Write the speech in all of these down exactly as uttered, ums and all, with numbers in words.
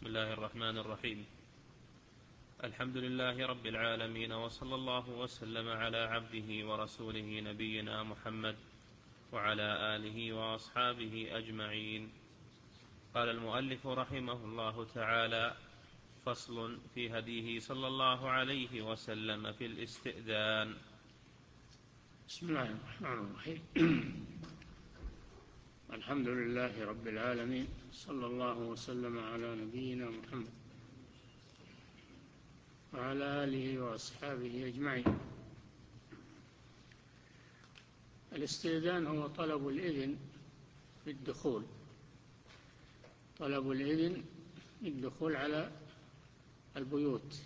بسم الله الرحمن الرحيم. الحمد لله رب العالمين، وصلى الله وسلم على عبده ورسوله نبينا محمد وعلى آله وأصحابه أجمعين. قال المؤلف رحمه الله تعالى: فصل في هديه صلى الله عليه وسلم في الاستئذان. بسم الله الرحمن الرحيم. الحمد لله رب العالمين، صلى الله وسلم على نبينا محمد وعلى آله وأصحابه أجمعين. الاستئذان هو طلب الإذن في الدخول، طلب الإذن في الدخول على البيوت.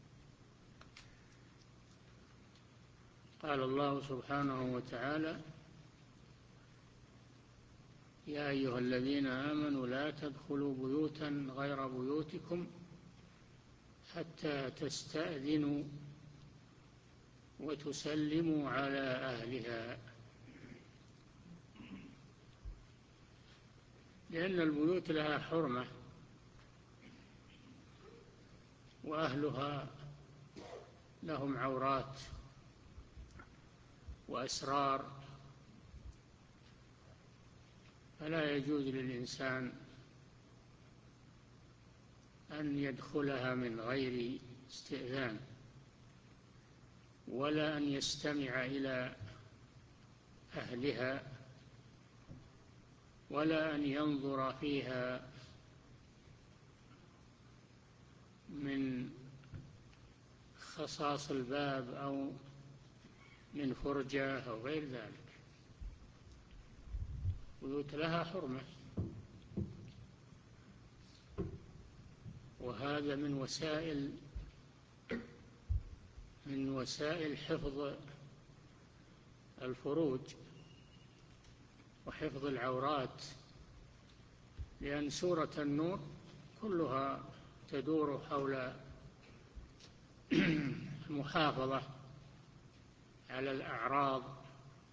قال الله سبحانه وتعالى: يا أيها الذين آمنوا لا تدخلوا بيوتا غير بيوتكم حتى تستأذنوا وتسلموا على أهلها. لأن البيوت لها حرمة، وأهلها لهم عورات وأسرار، فلا يجوز للإنسان أن يدخلها من غير استئذان، ولا أن يستمع إلى أهلها، ولا أن ينظر فيها من خصاص الباب أو من فرجة أو غير ذلك. بيوت لها حرمة، وهذا من وسائل من وسائل حفظ الفروج وحفظ العورات، لأن سورة النور كلها تدور حول المحافظة على الأعراض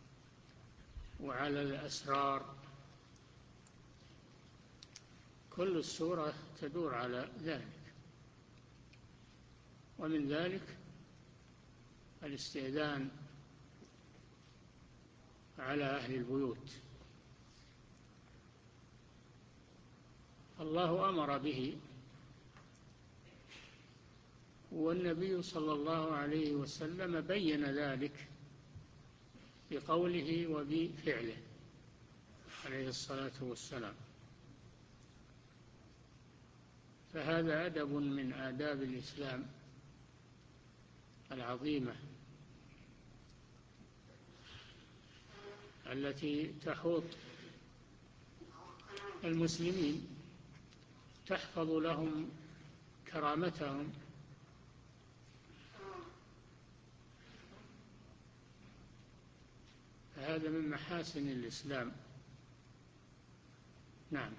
وعلى الأسرار. كل السورة تدور على ذلك، ومن ذلك الاستئذان على أهل البيوت. الله أمر به، والنبي صلى الله عليه وسلم بين ذلك بقوله وبفعله عليه الصلاة والسلام. فهذا أدب من آداب الإسلام العظيمة التي تحوط المسلمين، تحفظ لهم كرامتهم. فهذا من محاسن الإسلام. نعم.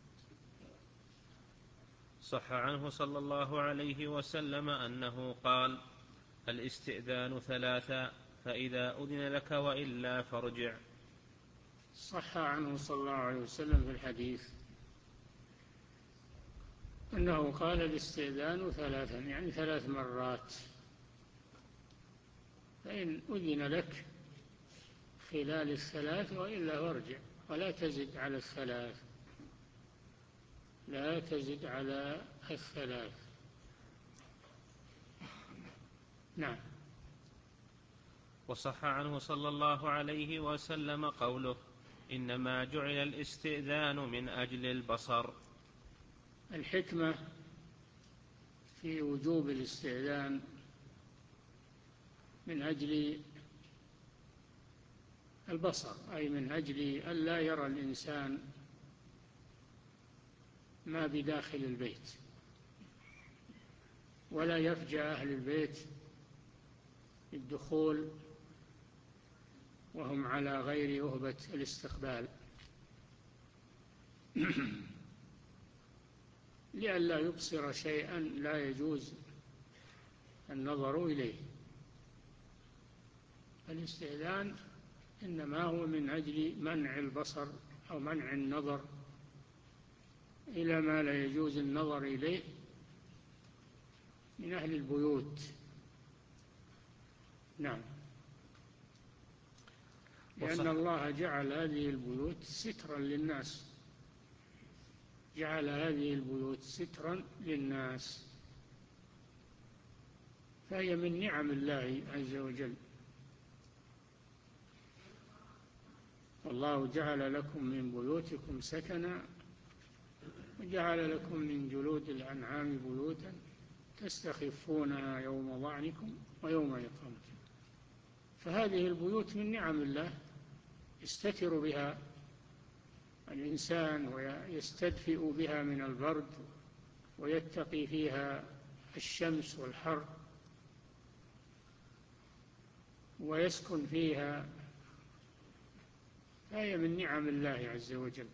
صح عنه صلى الله عليه وسلم أنه قال: الاستئذان ثلاثا، فإذا أذن لك وإلا فارجع. صح عنه صلى الله عليه وسلم في الحديث أنه قال: الاستئذان ثلاثا، يعني ثلاث مرات، فإن أذن لك خلال الثلاث وإلا فارجع، ولا تزد على الثلاث، لا تزد على الثلاث. نعم. وصح عنه صلى الله عليه وسلم قوله: إنما جعل الاستئذان من أجل البصر. الحكمة في وجوب الاستئذان من أجل البصر، أي من أجل أن لا يرى الإنسان ما بداخل البيت، ولا يفجأ أهل البيت الدخول وهم على غير أهبة الاستقبال لئلا يبصر شيئا لا يجوز النظر إليه. الاستئذان إنما هو من أجل منع البصر أو منع النظر إلى ما لا يجوز النظر إليه من أهل البيوت. نعم. لأن الله جعل هذه البيوت سترا للناس، جعل هذه البيوت سترا للناس، فهي من نعم الله عز وجل. والله جعل لكم من بيوتكم سكنا وجعل لكم من جلود الأنعام بيوتا تستخفونها يوم ظعنكم ويوم إقامتكم. فهذه البيوت من نعم الله يستتر بها الإنسان ويستدفئ بها من البرد ويتقي فيها الشمس والحر، ويسكن فيها، فهي من نعم الله عز وجل،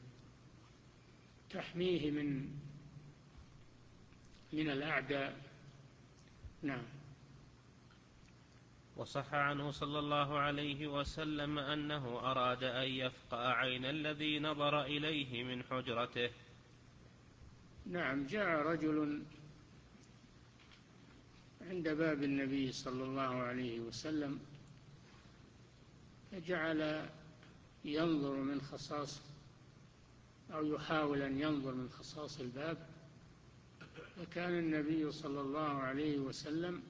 تحميه من من الأعداء. نعم. وصح عنه صلى الله عليه وسلم أنه أراد أن يفقأ عين الذي نظر إليه من حجرته. نعم. جاء رجل عند باب النبي صلى الله عليه وسلم فجعل ينظر من خصاص أو يحاول أن ينظر من خصاص الباب، فكان النبي صلى الله عليه وسلم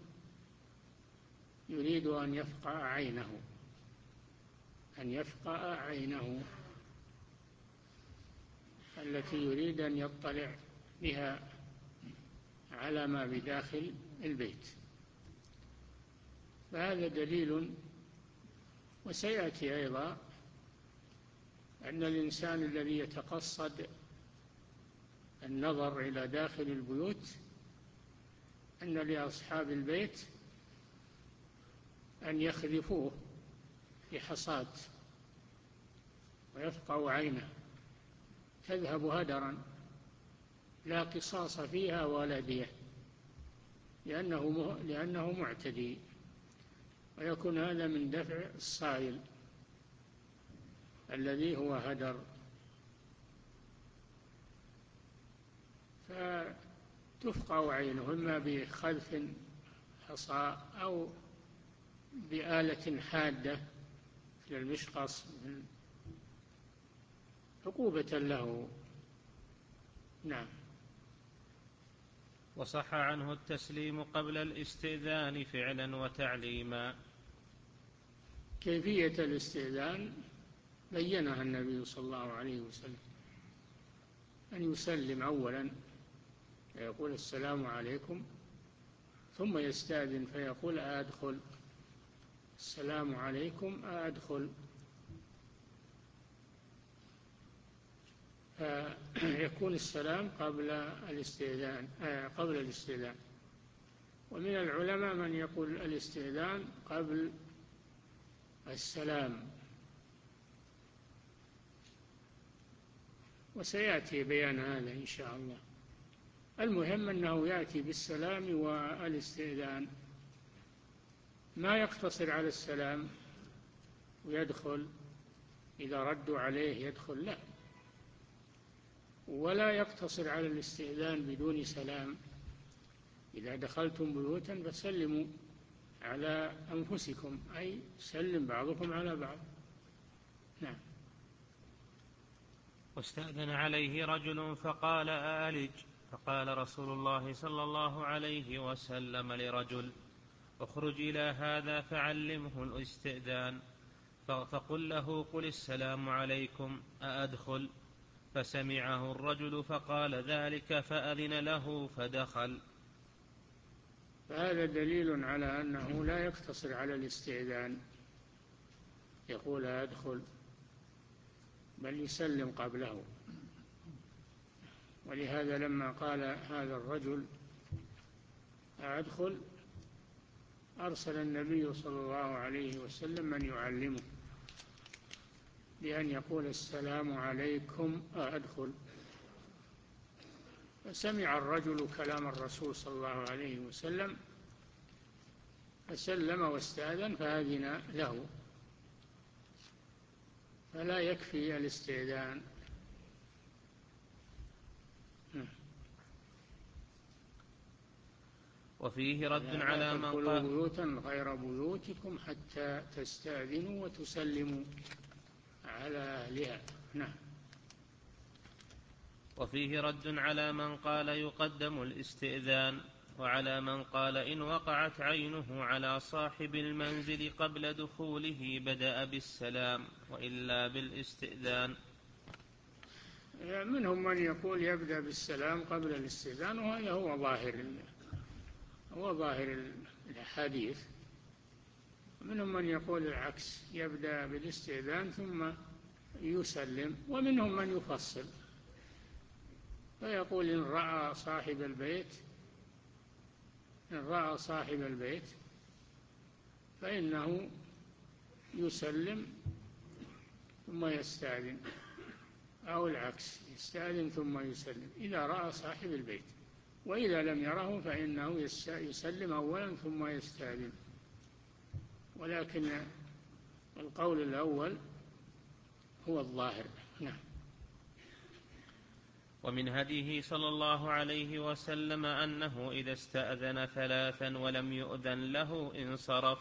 يريد أن يفقأ عينه أن يفقأ عينه التي يريد أن يطلع بها على ما بداخل البيت. فهذا دليل. وسيأتي أيضا أن الإنسان الذي يتقصد النظر إلى داخل البيوت أن لأصحاب البيت أن يخذفوه بحصاة ويفقأوا عينه، تذهب هدرا لا قصاص فيها ولا دية، لأنه, لأنه معتدي، ويكون هذا من دفع الصائل الذي هو هدر. فتفقأ عينه إما بخذف حصى أو بآلة حادة في المشقص عقوبة له. نعم. وصح عنه التسليم قبل الاستئذان فعلا وتعليما. كيفية الاستئذان بينها النبي صلى الله عليه وسلم، أن يسلم أولا فيقول السلام عليكم، ثم يستأذن فيقول أدخل، السلام عليكم أدخل، فيكون السلام قبل الاستئذان قبل الاستئذان. ومن العلماء من يقول الاستئذان قبل السلام، وسيأتي بيان هذا إن شاء الله. المهم أنه يأتي بالسلام والاستئذان، ما يقتصر على السلام ويدخل، إذا ردوا عليه يدخل، لا، ولا يقتصر على الاستئذان بدون سلام. إذا دخلتم بيوتا فسلموا على أنفسكم، أي سلم بعضكم على بعض. نعم. واستأذن عليه رجل فقال أألج، فقال رسول الله صلى الله عليه وسلم لرجل اخرج إلى هذا فعلمه الاستئذان، فقل له قل السلام عليكم أأدخل؟ فسمعه الرجل فقال ذلك فأذن له فدخل. فهذا دليل على أنه لا يقتصر على الاستئذان يقول أدخل، بل يسلم قبله. ولهذا لما قال هذا الرجل أدخل أرسل النبي صلى الله عليه وسلم من يعلمه بأن يقول السلام عليكم أدخل. فسمع الرجل كلام الرسول صلى الله عليه وسلم فسلم واستأذن فأذن له. فلا يكفي الاستئذان، وفيه رد لا, على لا من تدخلوا قال بيوتا غير بيوتكم حتى تستأذنوا وتسلموا على أهلها. نعم. وفيه رد على من قال يقدم الاستئذان، وعلى من قال إن وقعت عينه على صاحب المنزل قبل دخوله بدأ بالسلام وإلا بالاستئذان. منهم من يقول يبدأ بالسلام قبل الاستئذان، وهذا هو ظاهر هو ظاهر الحديث. منهم من يقول العكس، يبدأ بالاستئذان ثم يسلم. ومنهم من يفصل فيقول إن رأى صاحب البيت إن رأى صاحب البيت فإنه يسلم ثم يستأذن، أو العكس، يستأذن ثم يسلم إذا رأى صاحب البيت، وإذا لم يره فإنه يسلم أولا ثم يستأذن. ولكن القول الأول هو الظاهر. نعم. ومن هديه صلى الله عليه وسلم أنه إذا استأذن ثلاثا ولم يؤذن له انصرف.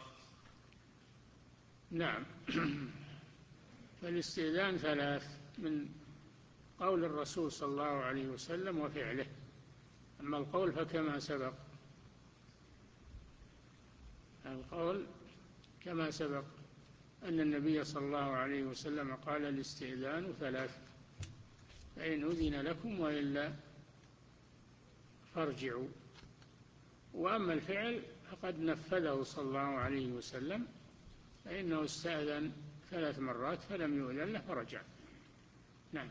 نعم. فالاستئذان ثلاث من قول الرسول صلى الله عليه وسلم وفعله. أما القول فكما سبق القول كما سبق أن النبي صلى الله عليه وسلم قال الاستئذان ثلاث، فإن أذن لكم وإلا فارجعوا. وأما الفعل فقد نفذه صلى الله عليه وسلم، فإنه استأذن ثلاث مرات فلم يؤذن له فرجع. نعم.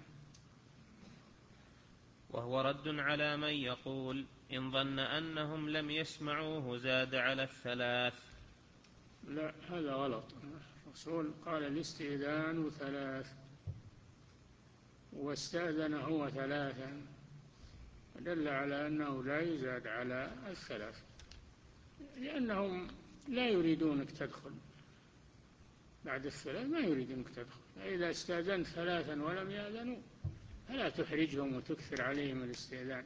وهو رد على من يقول إن ظن أنهم لم يسمعوه زاد على الثلاث. لا، هذا غلط. الرسول قال الاستئذان ثلاث واستأذن هو ثلاثا، دل على أنه لا يزاد على الثلاث، لأنهم لا يريدونك تدخل بعد الثلاث، ما يريدونك تدخل. فإذا استأذنت ثلاثا ولم يأذنوا فلا تحرجهم وتكثر عليهم الاستئذان.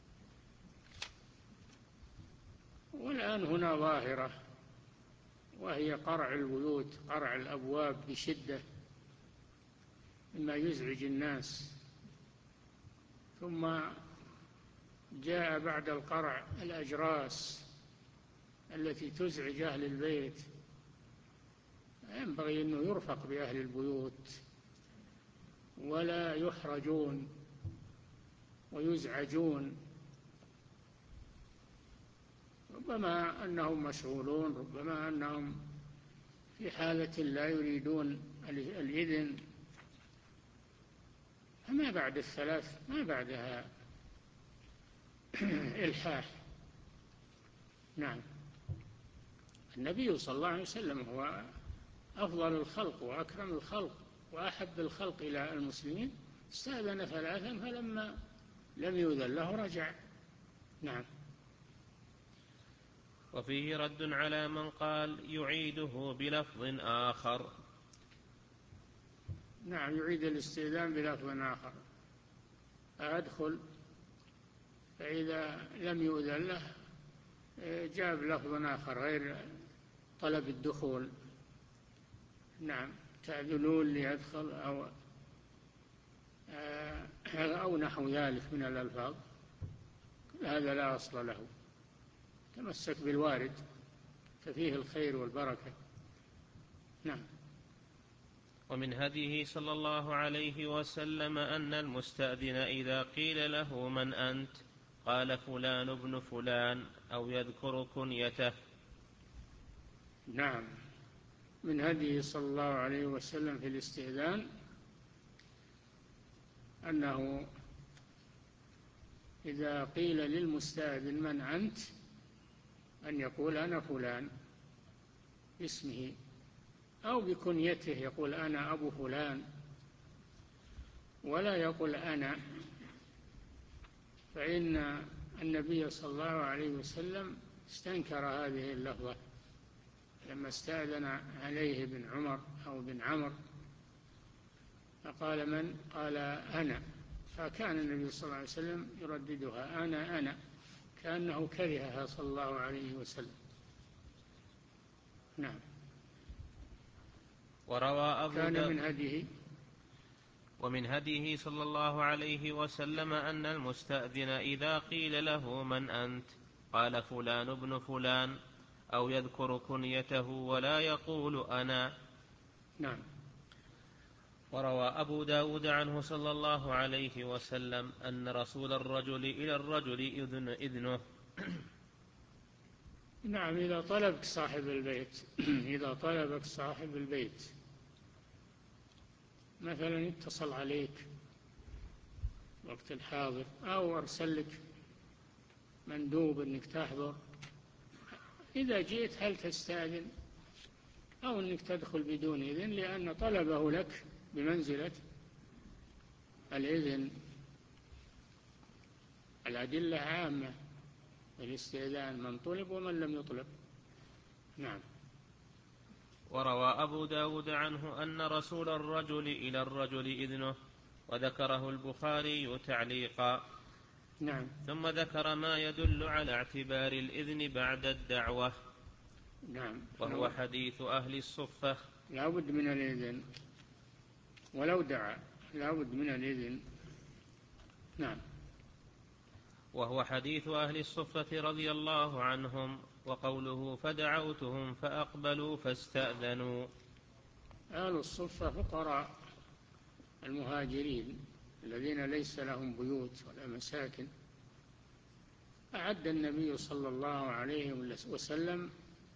والآن هنا ظاهرة، وهي قرع البيوت، قرع الأبواب بشدة مما يزعج الناس. ثم جاء بعد القرع الأجراس التي تزعج أهل البيت. ينبغي أنه يرفق بأهل البيوت ولا يحرجون ويزعجون. ربما أنهم مشغولون، ربما أنهم في حالة لا يريدون الإذن. فما بعد الثلاث ما بعدها إلحاح. نعم. النبي صلى الله عليه وسلم هو أفضل الخلق وأكرم الخلق وأحب الخلق إلى المسلمين، استأذن ثلاثا فلما لم يؤذن له رجع. نعم. وفيه رد على من قال يعيده بلفظ آخر. نعم، يعيد الاستئذان بلفظ آخر. أدخل، فإذا لم يؤذن له جاب لفظ آخر غير طلب الدخول. نعم، تأذنون لي أدخل أو أو نحو ذلك من الألفاظ، هذا لا أصل له. تمسك بالوارد ففيه الخير والبركة. نعم. ومن هديه صلى الله عليه وسلم أن المستأذن إذا قيل له من أنت قال فلان ابن فلان أو يذكر كنيته. نعم. من هديه صلى الله عليه وسلم في الاستئذان أنه إذا قيل للمستأذن من أنت أن يقول أنا فلان باسمه أو بكنيته، يقول أنا أبو فلان، ولا يقول أنا. فإن النبي صلى الله عليه وسلم استنكر هذه اللفظة لما استأذن عليه بن عمر أو بن عمر فقال من؟ قال أنا، فكان النبي صلى الله عليه وسلم يرددها أنا أنا كأنه كرهها صلى الله عليه وسلم. نعم. وروى أبو كان من هديه ومن هديه صلى الله عليه وسلم أن المستأذن إذا قيل له من أنت قال فلان ابن فلان، أو يذكر كنيته ولا يقول أنا. نعم. وروى أبو داود عنه صلى الله عليه وسلم أن رسول الرجل إلى الرجل إذن إذنه. نعم، إذا طلبك صاحب البيت إذا طلبك صاحب البيت مثلا اتصل عليك وقت الحاضر أو أرسل لك مندوب أنك تحضر، إذا جئت هل تستأذن أو أنك تدخل بدون إذن؟ لأن طلبه لك بمنزلة الإذن. الأدلة عامة، الاستئذان من طلب ومن لم يطلب. نعم. وروى أبو داود عنه أن رسول الرجل إلى الرجل إذنه، وذكره البخاري تعليقا. نعم. ثم ذكر ما يدل على اعتبار الإذن بعد الدعوة. نعم. وهو حديث أهل الصفة. لا بد من الإذن ولو دعا، لا بد من الإذن. نعم. وهو حديث أهل الصفة رضي الله عنهم، وقوله فدعوتهم فأقبلوا فاستأذنوا. أهل الصفة فقراء المهاجرين الذين ليس لهم بيوت ولا مساكن، أعد النبي صلى الله عليه وسلم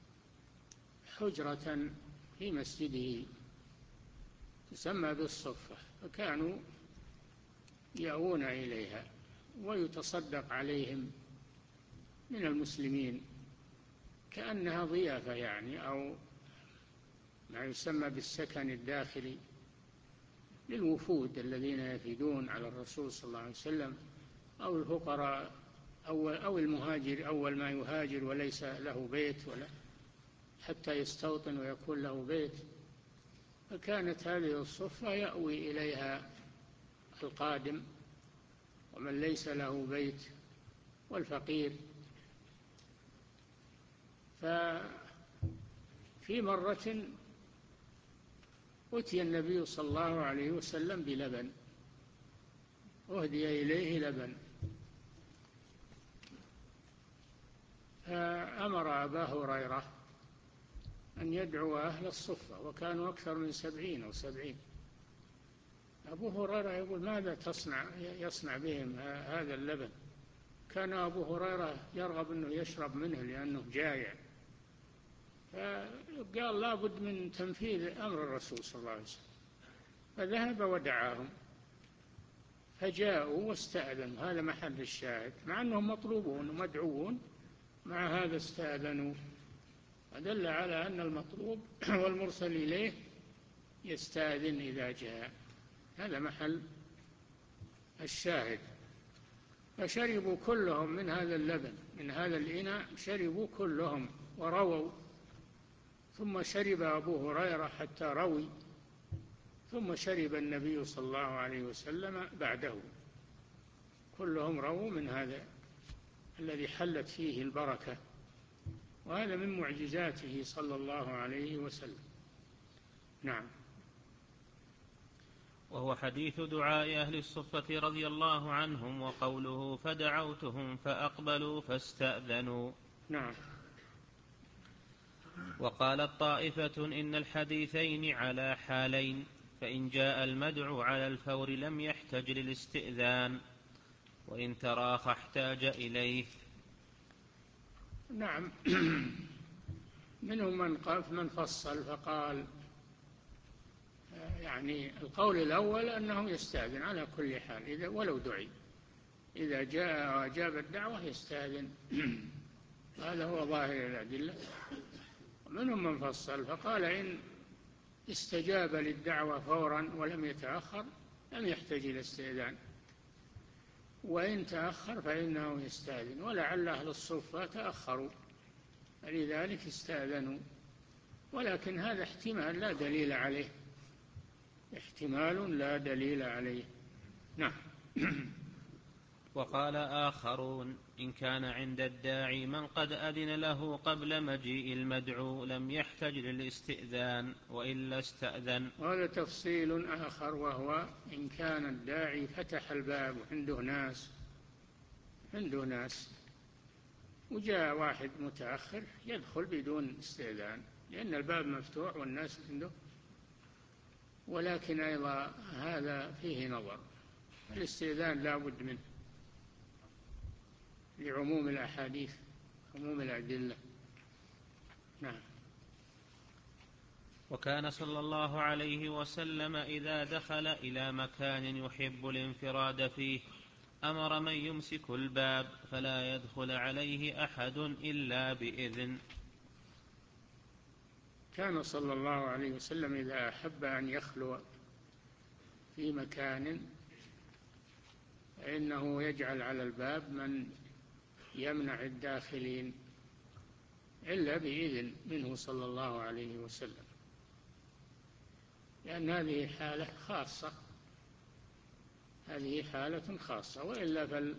حجرة في مسجده تسمى بالصفة، فكانوا يأوون إليها ويتصدق عليهم من المسلمين كأنها ضيافة يعني، أو ما يسمى بالسكن الداخلي للوفود الذين يفيدون على الرسول صلى الله عليه وسلم، أو الفقراء أو أو المهاجر أول ما يهاجر وليس له بيت ولا حتى يستوطن ويكون له بيت، فكانت هذه الصفة يأوي إليها القادم ومن ليس له بيت والفقير. ففي مرة أتي النبي صلى الله عليه وسلم بلبن، أهدي إليه لبن، فأمر أبا هريرة أن يدعو أهل الصفة، وكانوا أكثر من سبعين أو سبعين. أبو هريرة يقول ماذا تصنع يصنع بهم هذا اللبن؟ كان أبو هريرة يرغب أنه يشرب منه لأنه جائع، فقال لا بد من تنفيذ أمر الرسول صلى الله عليه وسلم، فذهب ودعاهم فجاءوا واستأذنوا. هذا محل الشاهد، مع أنهم مطلوبون ومدعوون، مع هذا استأذنوا، ودل على أن المطلوب والمرسل إليه يستأذن إذا جاء. هذا محل الشاهد. فشربوا كلهم من هذا اللبن، من هذا الإناء شربوا كلهم ورووا، ثم شرب أبو هريرة حتى روي، ثم شرب النبي صلى الله عليه وسلم بعده. كلهم رووا من هذا الذي حلت فيه البركة، وهذا من معجزاته صلى الله عليه وسلم. نعم. وهو حديث دعاء أهل الصفة رضي الله عنهم، وقوله فدعوتهم فأقبلوا فاستأذنوا. نعم. وقالت طائفة إن الحديثين على حالين، فإن جاء المدعو على الفور لم يحتج للاستئذان، وإن تراخ احتاج إليه. نعم. منهم من قف من فصل فقال يعني القول الأول أنه يستأذن على كل حال إذا ولو دعي، إذا جاء وأجاب الدعوة يستأذن. هذا هو ظاهر الأدلة. ومنهم من فصل فقال إن استجاب للدعوة فورا ولم يتأخر لم يحتاج إلى استئذان، وإن تأخر فإنه يستأذن، ولعل أهل الصفة تأخروا فلذلك استأذنوا، ولكن هذا احتمال لا دليل عليه، احتمال لا دليل عليه. نعم. وقال آخرون إن كان عند الداعي من قد أذن له قبل مجيء المدعو لم يحتج للاستئذان وإلا استأذن. وهذا تفصيل آخر، وهو إن كان الداعي فتح الباب وعنده ناس عنده ناس وجاء واحد متأخر يدخل بدون استئذان لأن الباب مفتوح والناس عنده. ولكن أيضا هذا فيه نظر، الاستئذان لا بد منه لعموم الأحاديث عموم الأدلة. نعم. وكان صلى الله عليه وسلم إذا دخل إلى مكان يحب الانفراد فيه أمر من يمسك الباب فلا يدخل عليه أحد إلا بإذن. كان صلى الله عليه وسلم إذا أحب أن يخلو في مكان فإنه يجعل على الباب من يمنع الداخلين إلا بإذن منه صلى الله عليه وسلم، لأن هذه حالة خاصة هذه حالة خاصة وإلا فال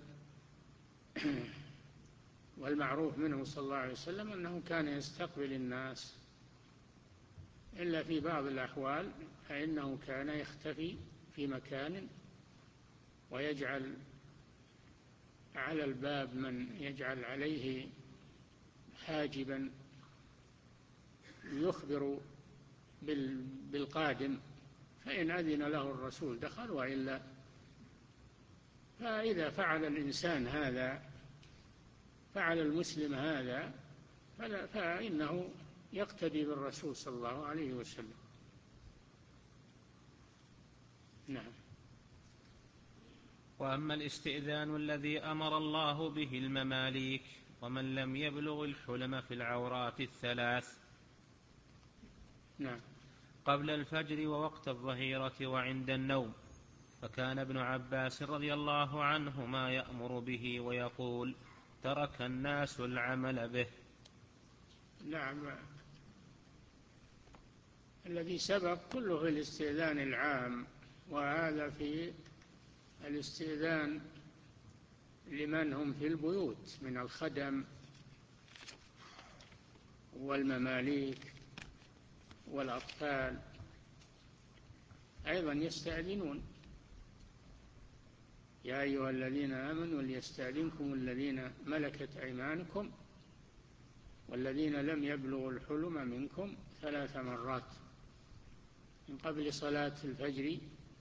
والمعروف منه صلى الله عليه وسلم أنه كان يستقبل الناس، إلا في بعض الأحوال فإنه كان يختفي في مكان ويجعل على الباب من يجعل عليه حاجبا يخبر بالقادم، فإن أذن له الرسول دخل وإلا. فإذا فعل الإنسان هذا فعل المسلم هذا فإنه يقتدي بالرسول صلى الله عليه وسلم. نعم. وأما الاستئذان الذي أمر الله به المماليك ومن لم يبلغ الحلم في العورات الثلاث نعم. قبل الفجر ووقت الظهيرة وعند النوم، فكان ابن عباس رضي الله عنهما يأمر به ويقول ترك الناس العمل به. نعم. الذي سبق كله في الاستئذان العام، وهذا في الاستئذان لمن هم في البيوت من الخدم والمماليك والأطفال أيضا يستأذنون. يا أيها الذين آمنوا ليستأذنكم الذين ملكت أيمانكم والذين لم يبلغوا الحلم منكم ثلاث مرات من قبل صلاة الفجر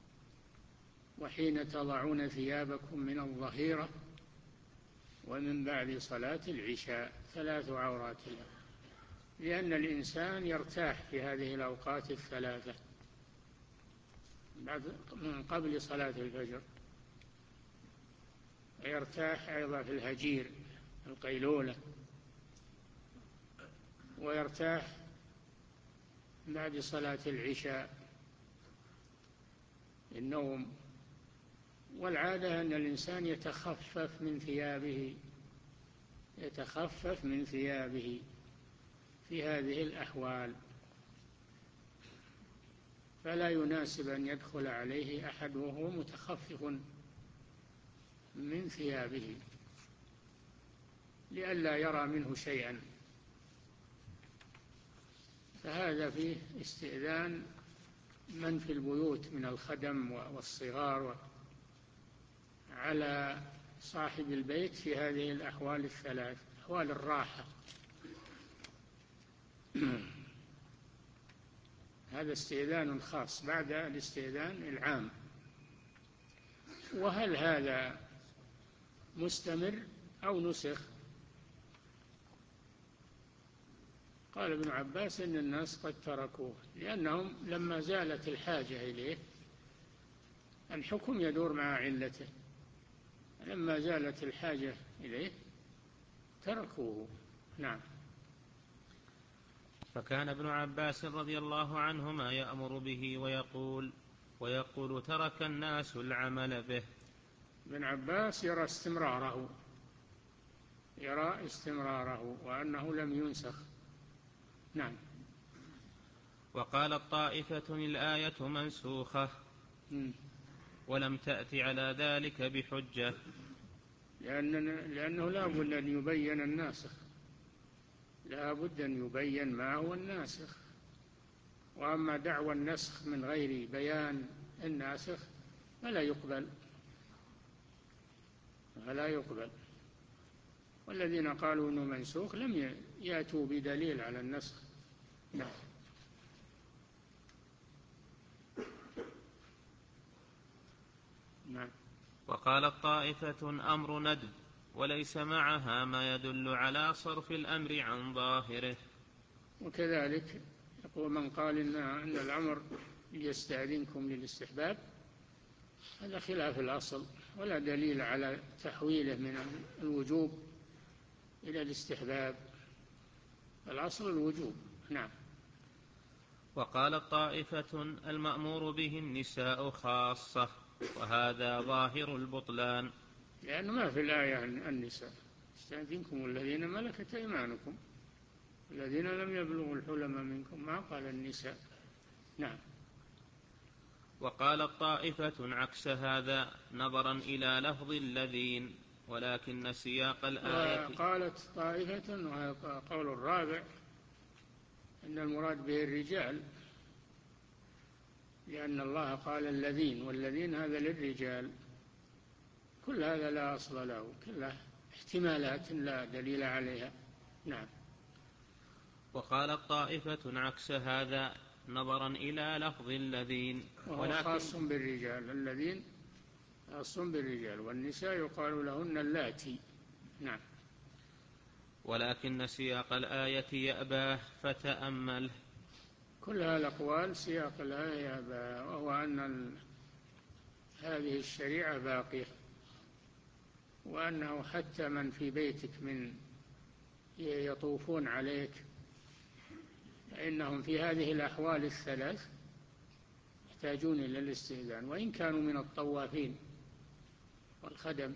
وحين تضعون ثيابكم من الظهيرة ومن بعد صلاة العشاء ثلاث عورات له، لأن الإنسان يرتاح في هذه الأوقات الثلاثة من قبل صلاة الفجر، ويرتاح أيضا في الهجير القيلولة، ويرتاح بعد صلاة العشاء النوم. والعادة أن الإنسان يتخفف من ثيابه يتخفف من ثيابه في هذه الأحوال، فلا يناسب أن يدخل عليه أحد وهو متخفف من ثيابه لئلا يرى منه شيئا. فهذا فيه استئذان من في البيوت من الخدم والصغار على صاحب البيت في هذه الأحوال الثلاث، أحوال الراحة. هذا استئذان خاص بعد الاستئذان العام. وهل هذا مستمر أو نسخ؟ قال ابن عباس إن الناس قد تركوه لأنهم لما زالت الحاجة إليه الحكم يدور مع علته، لما زالت الحاجة إليه تركوه. نعم. فكان ابن عباس رضي الله عنهما يأمر به ويقول ويقول ترك الناس العمل به. ابن عباس يرى استمراره يرى استمراره وأنه لم ينسخ. نعم. وقالت طائفة الآية منسوخة ولم تأت على ذلك بحجة. لأن لأنه لا بد أن يبين الناسخ، لا بد أن يبين ما هو الناسخ. وأما دعوى النسخ من غير بيان الناسخ فلا يقبل، فلا يقبل. والذين قالوا أنه منسوخ لم يأتوا بدليل على النسخ. نعم. نعم. وقالت طائفة أمر ندب وليس معها ما يدل على صرف الأمر عن ظاهره. وكذلك يقول من قال إن, أن الأمر يستأذنكم للاستحباب، هذا خلاف الأصل، ولا دليل على تحويله من الوجوب إلى الاستحباب، الأصل الوجوب. نعم. وقالت طائفة المأمور به النساء خاصة، وهذا ظاهر البطلان، لأنه ما في الآية عن النساء، استأذنكم الذين ملكت أيمانكم الذين لم يبلغوا الحلم منكم، ما قال النساء. نعم. وقالت طائفة عكس هذا نظرا إلى لفظ الذين، ولكن سياق الآية. وقالت طائفة، وهذا قول الرابع، أن المراد به الرجال، لأن الله قال الذين، والذين هذا للرجال. كل هذا لا أصل له، كلها احتمالات لا دليل عليها. نعم. وقالت طائفة عكس هذا نظرا إلى لفظ الذين، وهو خاص بالرجال، الذين خاص بالرجال، والنساء يقال لهن اللاتي. نعم. ولكن سياق الآية يأباه فتأمله. كل هالأقوال سياق الآية يأباه، وهو أن هذه الشريعة باقية، وأنه حتى من في بيتك من يطوفون عليك فإنهم في هذه الأحوال الثلاث يحتاجون إلى الاستئذان، وإن كانوا من الطوافين والخدم.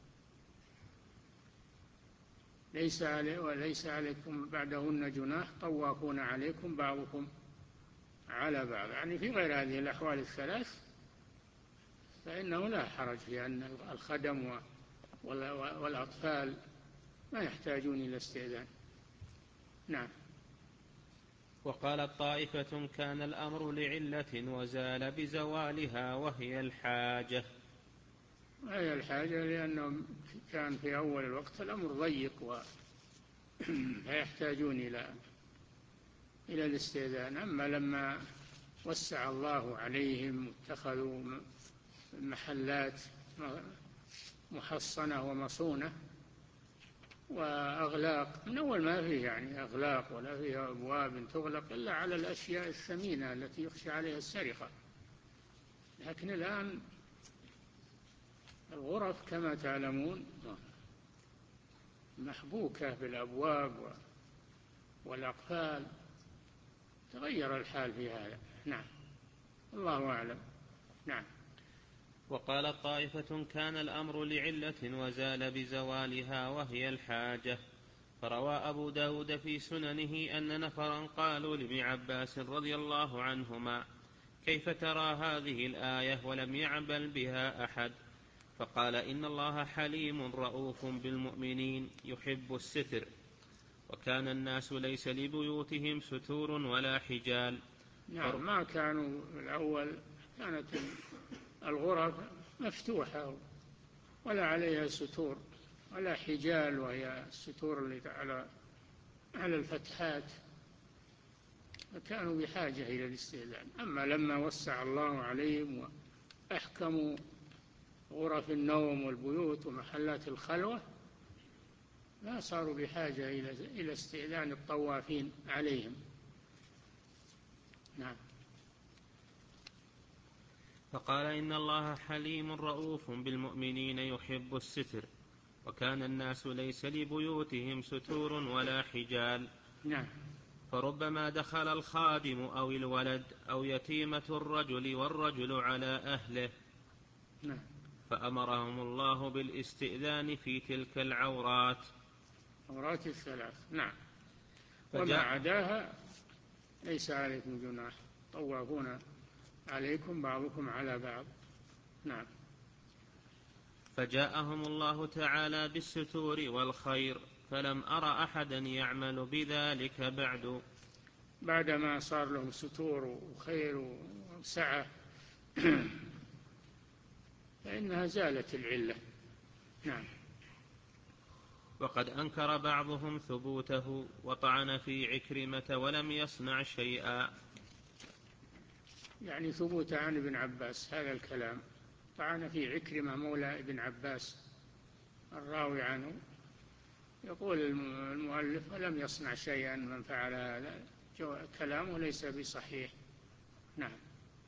ليس علي وليس عليكم بعدهن جناح طوافون عليكم بعضكم على بعض، يعني في غير هذه الأحوال الثلاث فإنه لا حرج في أن الخدم والأطفال ما يحتاجون إلى استئذان. نعم. وقالت طائفة كان الأمر لعلة وزال بزوالها وهي الحاجة. وهي الحاجة لأنه كان في أول الوقت الأمر ضيق فيحتاجون إلى إلى الاستئذان. أما لما وسع الله عليهم واتخذوا محلات محصنة ومصونة وأغلاق، من أول ما فيه يعني أغلاق ولا فيه أبواب تغلق إلا على الأشياء الثمينة التي يخشى عليها السرقة. لكن الآن الغرف كما تعلمون محبوكة بالأبواب والأقفال، تغير الحال في هذا. نعم. الله أعلم. نعم. وقالت طائفة كان الأمر لعلة وزال بزوالها وهي الحاجة. فروى أبو داود في سننه أن نفرا قالوا لابن عباس رضي الله عنهما كيف ترى هذه الآية ولم يعبل بها أحد؟ فقال إن الله حليم رؤوف بالمؤمنين يحب الستر، وكان الناس ليس لبيوتهم ستور ولا حجال. نعم. ما كانوا الأول كانت الغرف مفتوحة ولا عليها ستور ولا حجال، وهي الستور اللي على على الفتحات، فكانوا بحاجة إلى الاستئذان. أما لما وسع الله عليهم وأحكموا غرف النوم والبيوت ومحلات الخلوة لا صاروا بحاجة إلى إلى استئذان الطوافين عليهم. نعم. فقال إن الله حليم رؤوف بالمؤمنين يحب الستر، وكان الناس ليس لبيوتهم ستور ولا حجال. نعم. فربما دخل الخادم أو الولد أو يتيمة الرجل والرجل على أهله. نعم. فأمرهم الله بالاستئذان في تلك العورات عورات الثلاث. نعم. وما عداها ليس عليكم جناح طوافون عليكم بعضكم على بعض. نعم. فجاءهم الله تعالى بالستور والخير فلم أر أحدا يعمل بذلك بعد. بعدما صار لهم ستور وخير وسعة فإنها زالت العلة. نعم. وقد أنكر بعضهم ثبوته وطعن في عكرمة ولم يصنع شيئا. يعني ثبوت عن ابن عباس هذا الكلام، طعن في عكرمة مولى ابن عباس الراوي عنه. يقول المؤلف ولم يصنع شيئا من فعل هذا، كلامه ليس بصحيح. نعم.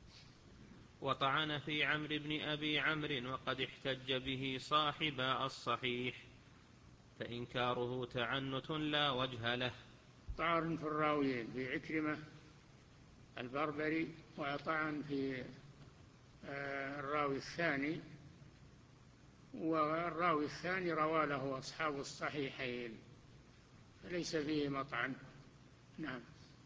وطعن في عمرو بن أبي عمرو وقد احتج به صاحب الصحيح فإنكاره تعنت لا وجه له. طعن في الراويين، في عكرمة البربري، وطعن في الراوي الثاني، والراوي الثاني روى له أصحاب الصحيحين فليس فيه مطعن. نعم.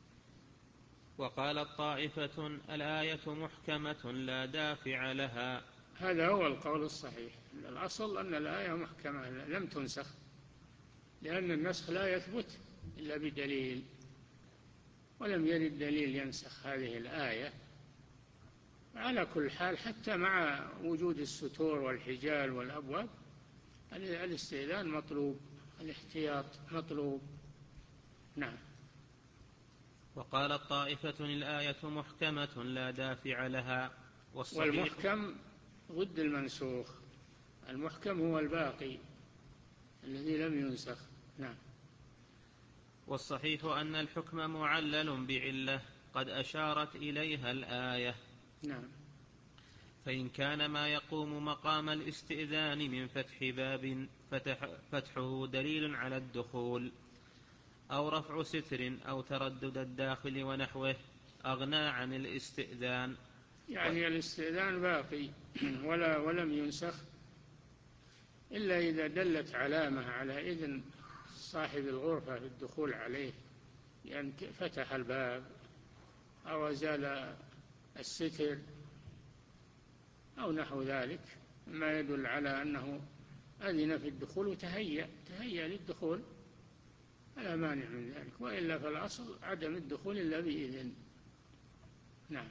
وقالت طائفة الآية محكمة لا دافع لها. هذا هو القول الصحيح، الأصل أن الآية محكمة لم تنسخ، لأن النسخ لا يثبت إلا بدليل، ولم يرد دليل ينسخ هذه الآية. على كل حال حتى مع وجود الستور والحجال والأبواب الاستئذان مطلوب، الاحتياط مطلوب. نعم. وقالت طائفة الآية محكمة لا دافع لها. والمحكم ضد المنسوخ، المحكم هو الباقي الذي لم ينسخ. نعم. والصحيح أن الحكم معلل بعلة قد أشارت إليها الآية. نعم. فإن كان ما يقوم مقام الاستئذان من فتح باب فتح فتحه دليل على الدخول أو رفع ستر أو تردد الداخل ونحوه أغنى عن الاستئذان. يعني الاستئذان باقي ولا ولم ينسخ إلا إذا دلت علامة على إذن صاحب الغرفة في الدخول عليه، يعني فتح الباب أو أزال الستر أو نحو ذلك ما يدل على أنه أذن في الدخول وتهيأ تهيأ للدخول، لا مانع من ذلك، وإلا فالأصل عدم الدخول إلا بإذن. نعم.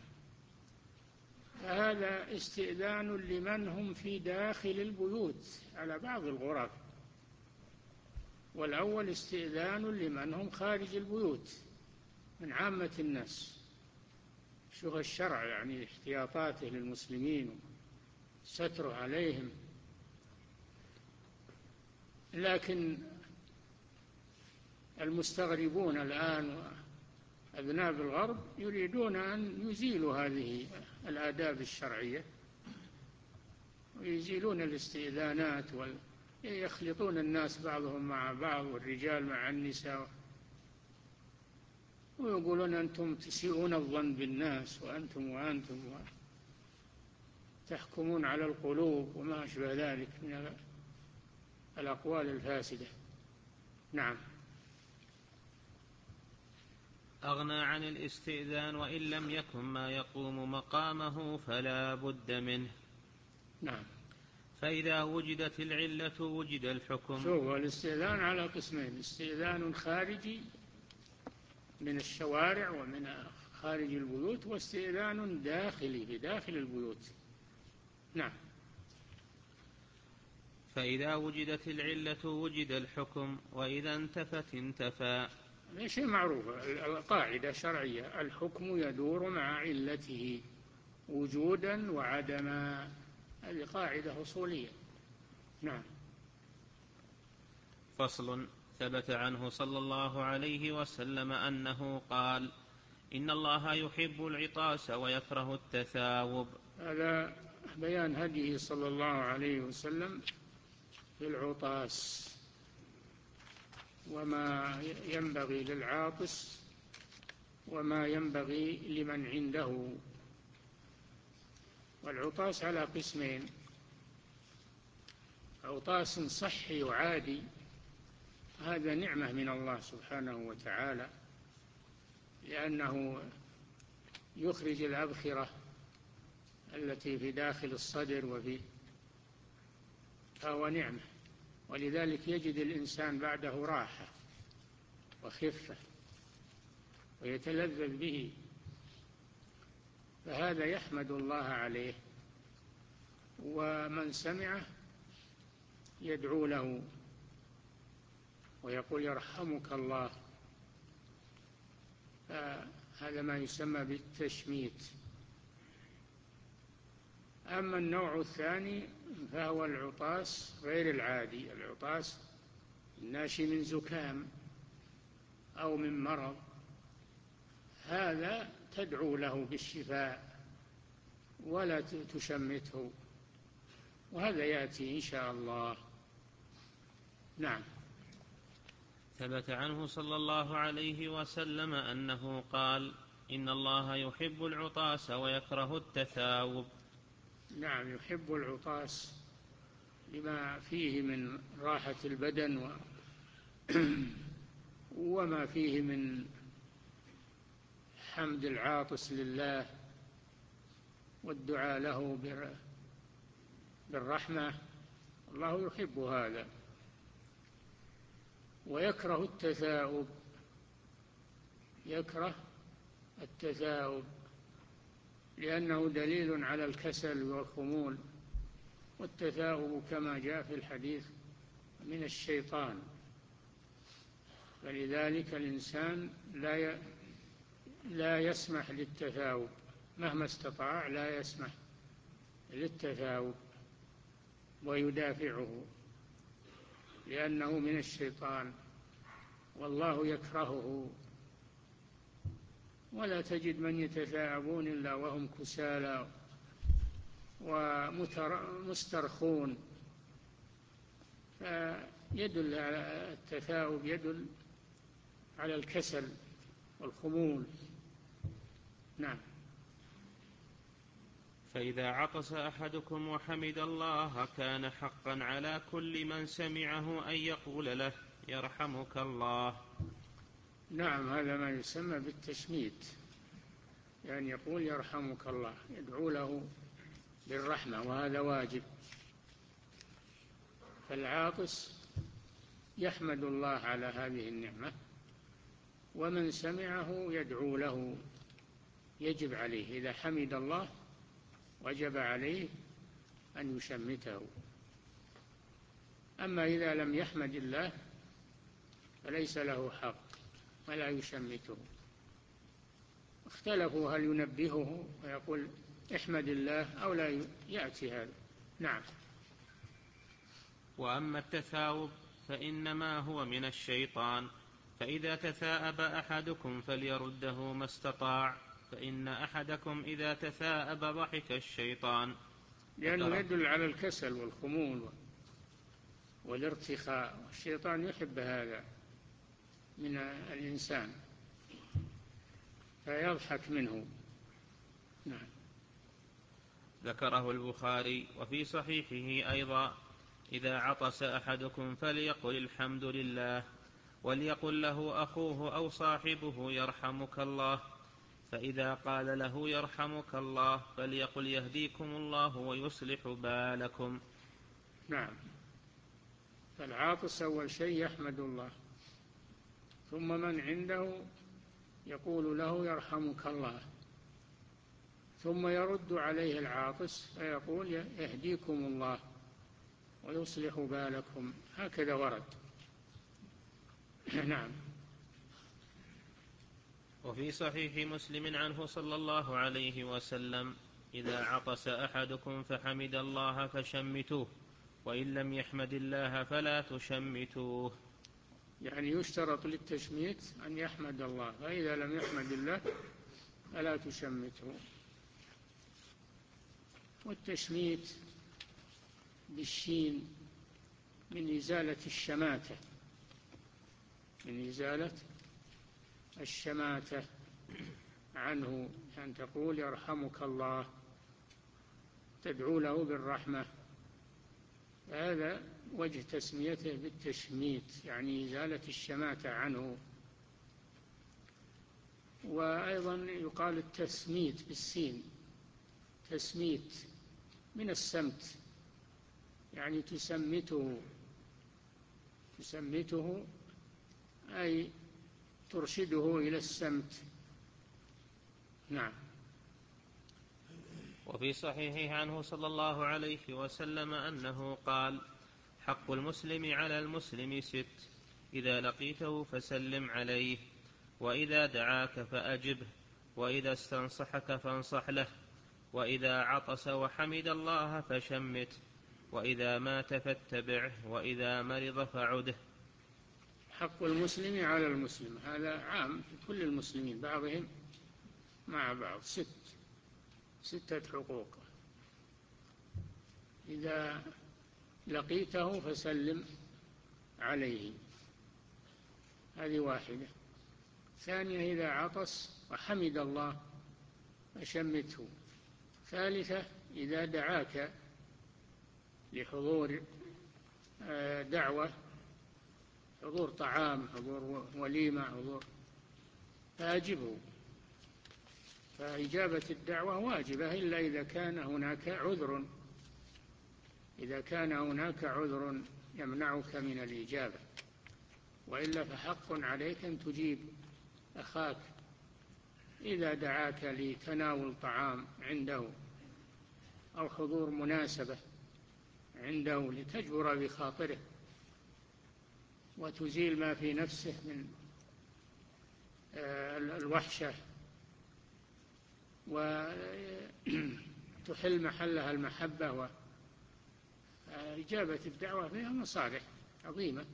فهذا استئذان لمن هم في داخل البيوت على بعض الغرف، والأول استئذان لمن هم خارج البيوت من عامة الناس. شوف الشرع يعني احتياطاته للمسلمين ستره عليهم. لكن المستغربون الآن أذناب الغرب يريدون أن يزيلوا هذه الآداب الشرعية ويزيلون الاستئذانات ويخلطون الناس بعضهم مع بعض والرجال مع النساء، ويقولون أنتم تسيئون الظن بالناس وأنتم وأنتم تحكمون على القلوب وما أشبه ذلك من الأقوال الفاسدة. نعم. أغنى عن الاستئذان وإن لم يكن ما يقوم مقامه فلا بد منه. نعم. فإذا وجدت العلة وجد الحكم. شوف الاستئذان على قسمين: استئذان خارجي من الشوارع ومن خارج البيوت، واستئذان داخلي بداخل البيوت. نعم. فإذا وجدت العلة وجد الحكم وإذا انتفت انتفى. هذا شيء معروف، القاعدة شرعية: الحكم يدور مع علته وجودا وعدما، هذه قاعدة أصولية. نعم. فصل. ثبت عنه صلى الله عليه وسلم أنه قال: إن الله يحب العطاس ويكره التثاوب. هذا بيان هديه صلى الله عليه وسلم في العطاس وما ينبغي للعاطس وما ينبغي لمن عنده. والعطاس على قسمين: عطاس صحي وعادي، هذا نعمة من الله سبحانه وتعالى، لأنه يخرج الأبخرة التي في داخل الصدر وفي فهو نعمة، ولذلك يجد الإنسان بعده راحة وخفة ويتلذذ به، فهذا يحمد الله عليه. ومن سمعه يدعو له ويقول يرحمك الله، هذا ما يسمى بالتشميت. أما النوع الثاني فهو العطاس غير العادي، العطاس الناشئ من زكام أو من مرض، هذا تدعو له بالشفاء ولا تشمته، وهذا يأتي إن شاء الله. نعم. ثبت عنه صلى الله عليه وسلم أنه قال: إن الله يحب العطاس ويكره التثاؤب. نعم، يحب العطاس لما فيه من راحة البدن و وما فيه من حمد العاطس لله والدعاء له بالرحمة، الله يحب هذا. ويكره التثاؤب، يكره التثاؤب لأنه دليل على الكسل والخمول، والتثاؤب كما جاء في الحديث من الشيطان، فلذلك الإنسان لا لا يسمح للتثاؤب مهما استطاع، لا يسمح للتثاؤب ويدافعه لأنه من الشيطان والله يكرهه. ولا تجد من يتثاءبون إلا وهم كسالى ومسترخون، فيدل على التثاؤب يدل على الكسل والخمول. نعم. فإذا عطس أحدكم وحمد الله كان حقا على كل من سمعه أن يقول له: يرحمك الله. نعم، هذا ما يسمى بالتشميت، يعني يقول يرحمك الله، يدعو له بالرحمة، وهذا واجب. فالعاطس يحمد الله على هذه النعمة، ومن سمعه يدعو له، يجب عليه إذا حمد الله وجب عليه أن يشمته. أما إذا لم يحمد الله فليس له حق ولا يشمته. اختلفوا هل ينبهه ويقول احمد الله أو لا يأتي هذا. نعم. وأما التثاؤب فإنما هو من الشيطان، فإذا تثاءب أحدكم فليرده ما استطاع، فإن أحدكم إذا تثاءب ضحك الشيطان. لأنه يدل على الكسل والخمول والارتخاء، والشيطان يحب هذا من الإنسان فيضحك منه. نعم. ذكره البخاري. وفي صحيحه أيضا: إذا عطس أحدكم فليقل الحمد لله، وليقل له أخوه أو صاحبه يرحمك الله، فإذا قال له يرحمك الله فليقل يهديكم الله ويصلح بالكم. نعم. فالعاطس أول شيء يحمد الله، ثم من عنده يقول له يرحمك الله، ثم يرد عليه العاطس فيقول يهديكم الله ويصلح بالكم، هكذا ورد. نعم. وفي صحيح مسلم عنه صلى الله عليه وسلم: إذا عطس أحدكم فحمد الله فشمتوه، وإن لم يحمد الله فلا تشمتوه. يعني يشترط للتشميت أن يحمد الله، فإذا لم يحمد الله فلا تشمته. والتشميت بالشين من إزالة الشماتة، من إزالة الشماتة عنه، أن تقول يرحمك الله، تدعو له بالرحمة، هذا وجه تسميته بالتشميت، يعني إزالة الشماتة عنه. وأيضا يقال التسميت بالسين، تسميت من السمت، يعني تسمته تسمته أي ترشده إلى السمت. نعم. وفي صحيحه عنه صلى الله عليه وسلم أنه قال: حق المسلم على المسلم ست: إذا لقيته فسلم عليه، وإذا دعاك فأجبه، وإذا استنصحك فانصح له، وإذا عطس وحمد الله فشمته، وإذا مات فاتبعه، وإذا مرض فعده. حق المسلم على المسلم هذا عام في كل المسلمين بعضهم مع بعض، ست ستة حقوق: إذا لقيته فسلم عليه، هذه واحدة. ثانية: إذا عطس وحمد الله فشمته. ثالثة: إذا دعاك لحضور دعوة، حضور طعام، حضور وليمة، حضور، فأجبه. فإجابة الدعوة واجبة إلا إذا كان هناك عذر، إذا كان هناك عذر يمنعك من الإجابة، وإلا فحق عليك أن تجيب أخاك إذا دعاك لتناول طعام عنده أو حضور مناسبة عنده لتجبر بخاطره وتزيل ما في نفسه من الوحشة وتحل محلها المحبة. وإجابة الدعوة فيها مصالح عظيمة،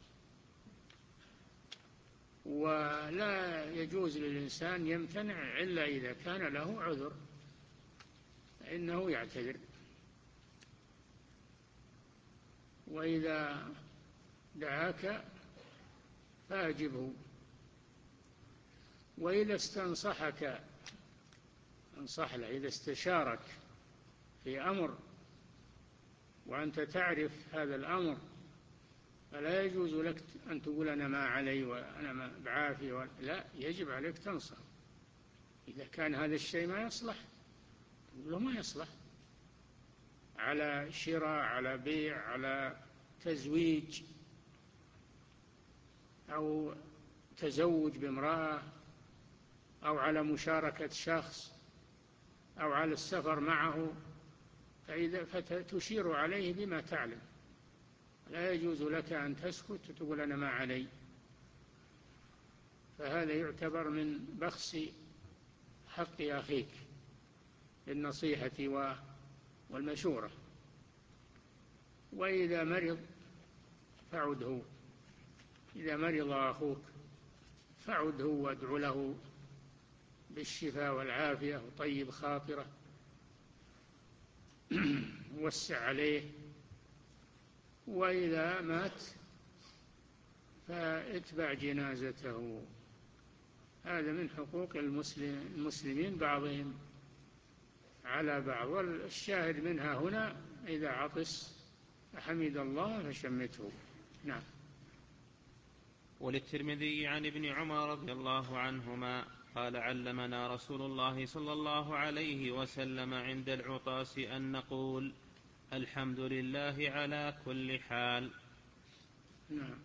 ولا يجوز للإنسان يمتنع إلا إذا كان له عذر فإنه يعتذر. وإذا دعاك فأجبه. وإذا استنصحك انصح له، إذا استشارك في أمر وأنت تعرف هذا الأمر فلا يجوز لك أن تقول أنا ما علي وأنا ما بعافي، لا، يجب عليك تنصح. إذا كان هذا الشيء ما يصلح تقول له ما يصلح، على شراء، على بيع، على تزويج أو تزوج بامرأة، أو على مشاركة شخص، أو على السفر معه، فإذا فتشير عليه بما تعلم. لا يجوز لك أن تسكت وتقول أنا ما علي، فهذا يعتبر من بخس حق أخيك بالنصيحة والمشورة. وإذا مرض فعده، إذا مرض أخوك فعده وادع له بالشفاء والعافية وطيب خاطره، وسع عليه. وإذا مات فاتبع جنازته. هذا من حقوق المسلم المسلمين بعضهم على بعض. والشاهد منها هنا: إذا عطس فحمد الله فشمته. نعم. وللترمذي عن ابن عمر رضي الله عنهما قال: علمنا رسول الله صلى الله عليه وسلم عند العطاس أن نقول: الحمد لله على كل حال. نعم.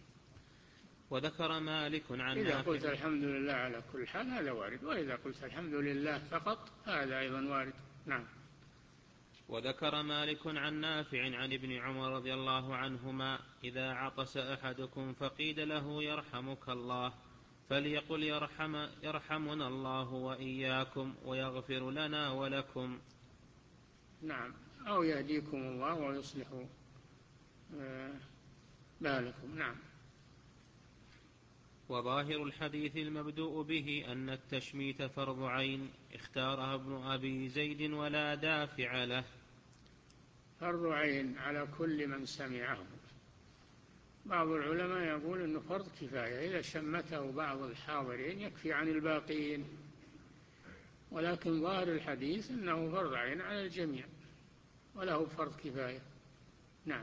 وذكر مالك عن إذا نافع: قلت الحمد لله على كل حال هذا وارد، وإذا قلت الحمد لله فقط هذا أيضا وارد. نعم. وذكر مالك عن نافع عن ابن عمر رضي الله عنهما: إذا عطس أحدكم فقيل له يرحمك الله فليقل يرحم يرحمنا الله وإياكم ويغفر لنا ولكم. نعم. أو يهديكم الله ويصلح بالكم. نعم. وظاهر الحديث المبدوء به أن التشميت فرض عين اختارها ابن أبي زيد ولا دافع له. فرض عين على كل من سمعه. بعض العلماء يقول أنه فرض كفاية، إذا شمته بعض الحاضرين يكفي عن الباقين، ولكن ظاهر الحديث أنه فرض عين على الجميع وله فرض كفاية. نعم.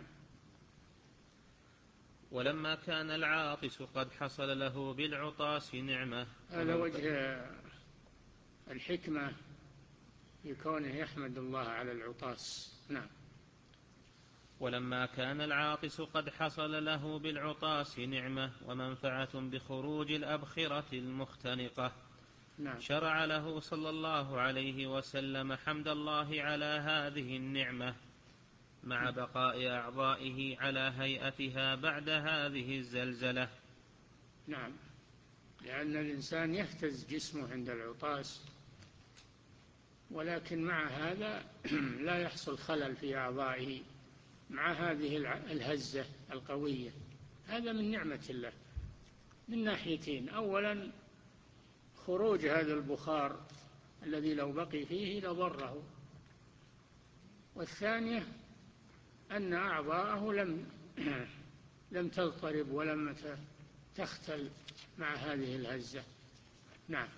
ولما كان العاطس قد حصل له بالعطاس نعمة. هذا وجه الحكمة في كونه يحمد الله على العطاس. نعم. ولما كان العاطس قد حصل له بالعطاس نعمة ومنفعة بخروج الأبخرة المختنقة، نعم. شرع له صلى الله عليه وسلم حمد الله على هذه النعمة مع بقاء أعضائه على هيئتها بعد هذه الزلزلة. نعم، لأن الإنسان يهتز جسمه عند العطاس، ولكن مع هذا لا يحصل خلل في أعضائه مع هذه الهزة القوية. هذا من نعمة الله من ناحيتين: أولا خروج هذا البخار الذي لو بقي فيه لضره، والثانية أن أعضاءه لم لم تضطرب ولم تختل مع هذه الهزة. نعم.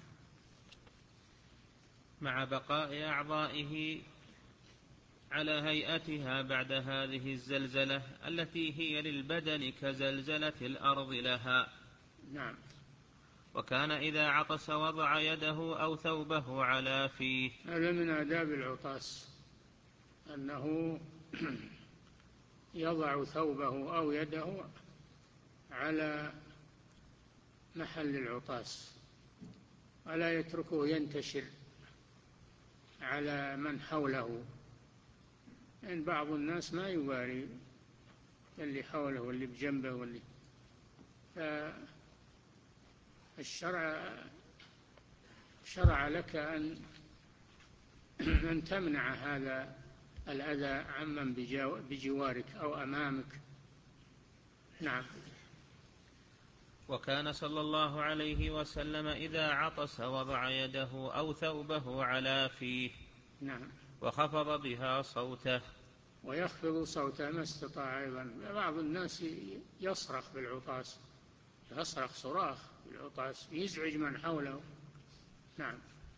مع بقاء أعضائه على هيئتها بعد هذه الزلزلة التي هي للبدن كزلزلة الأرض لها. نعم. وكان إذا عطس وضع يده أو ثوبه على فيه. هذا من آداب العطاس، أنه يضع ثوبه أو يده على محل العطاس ولا يتركه ينتشر على من حوله، لأن يعني بعض الناس ما يبالي اللي حوله واللي بجنبه واللي فالشرع شرع لك أن أن تمنع هذا الأذى عمن بجوارك أو أمامك. نعم. وكان صلى الله عليه وسلم إذا عطس وضع يده أو ثوبه على فيه. نعم. وخفض بها صوته. ويخفض صوته ما استطاع. أيضا بعض الناس يصرخ بالعطاس، يصرخ صراخ بالعطاس يزعج من حوله. نعم.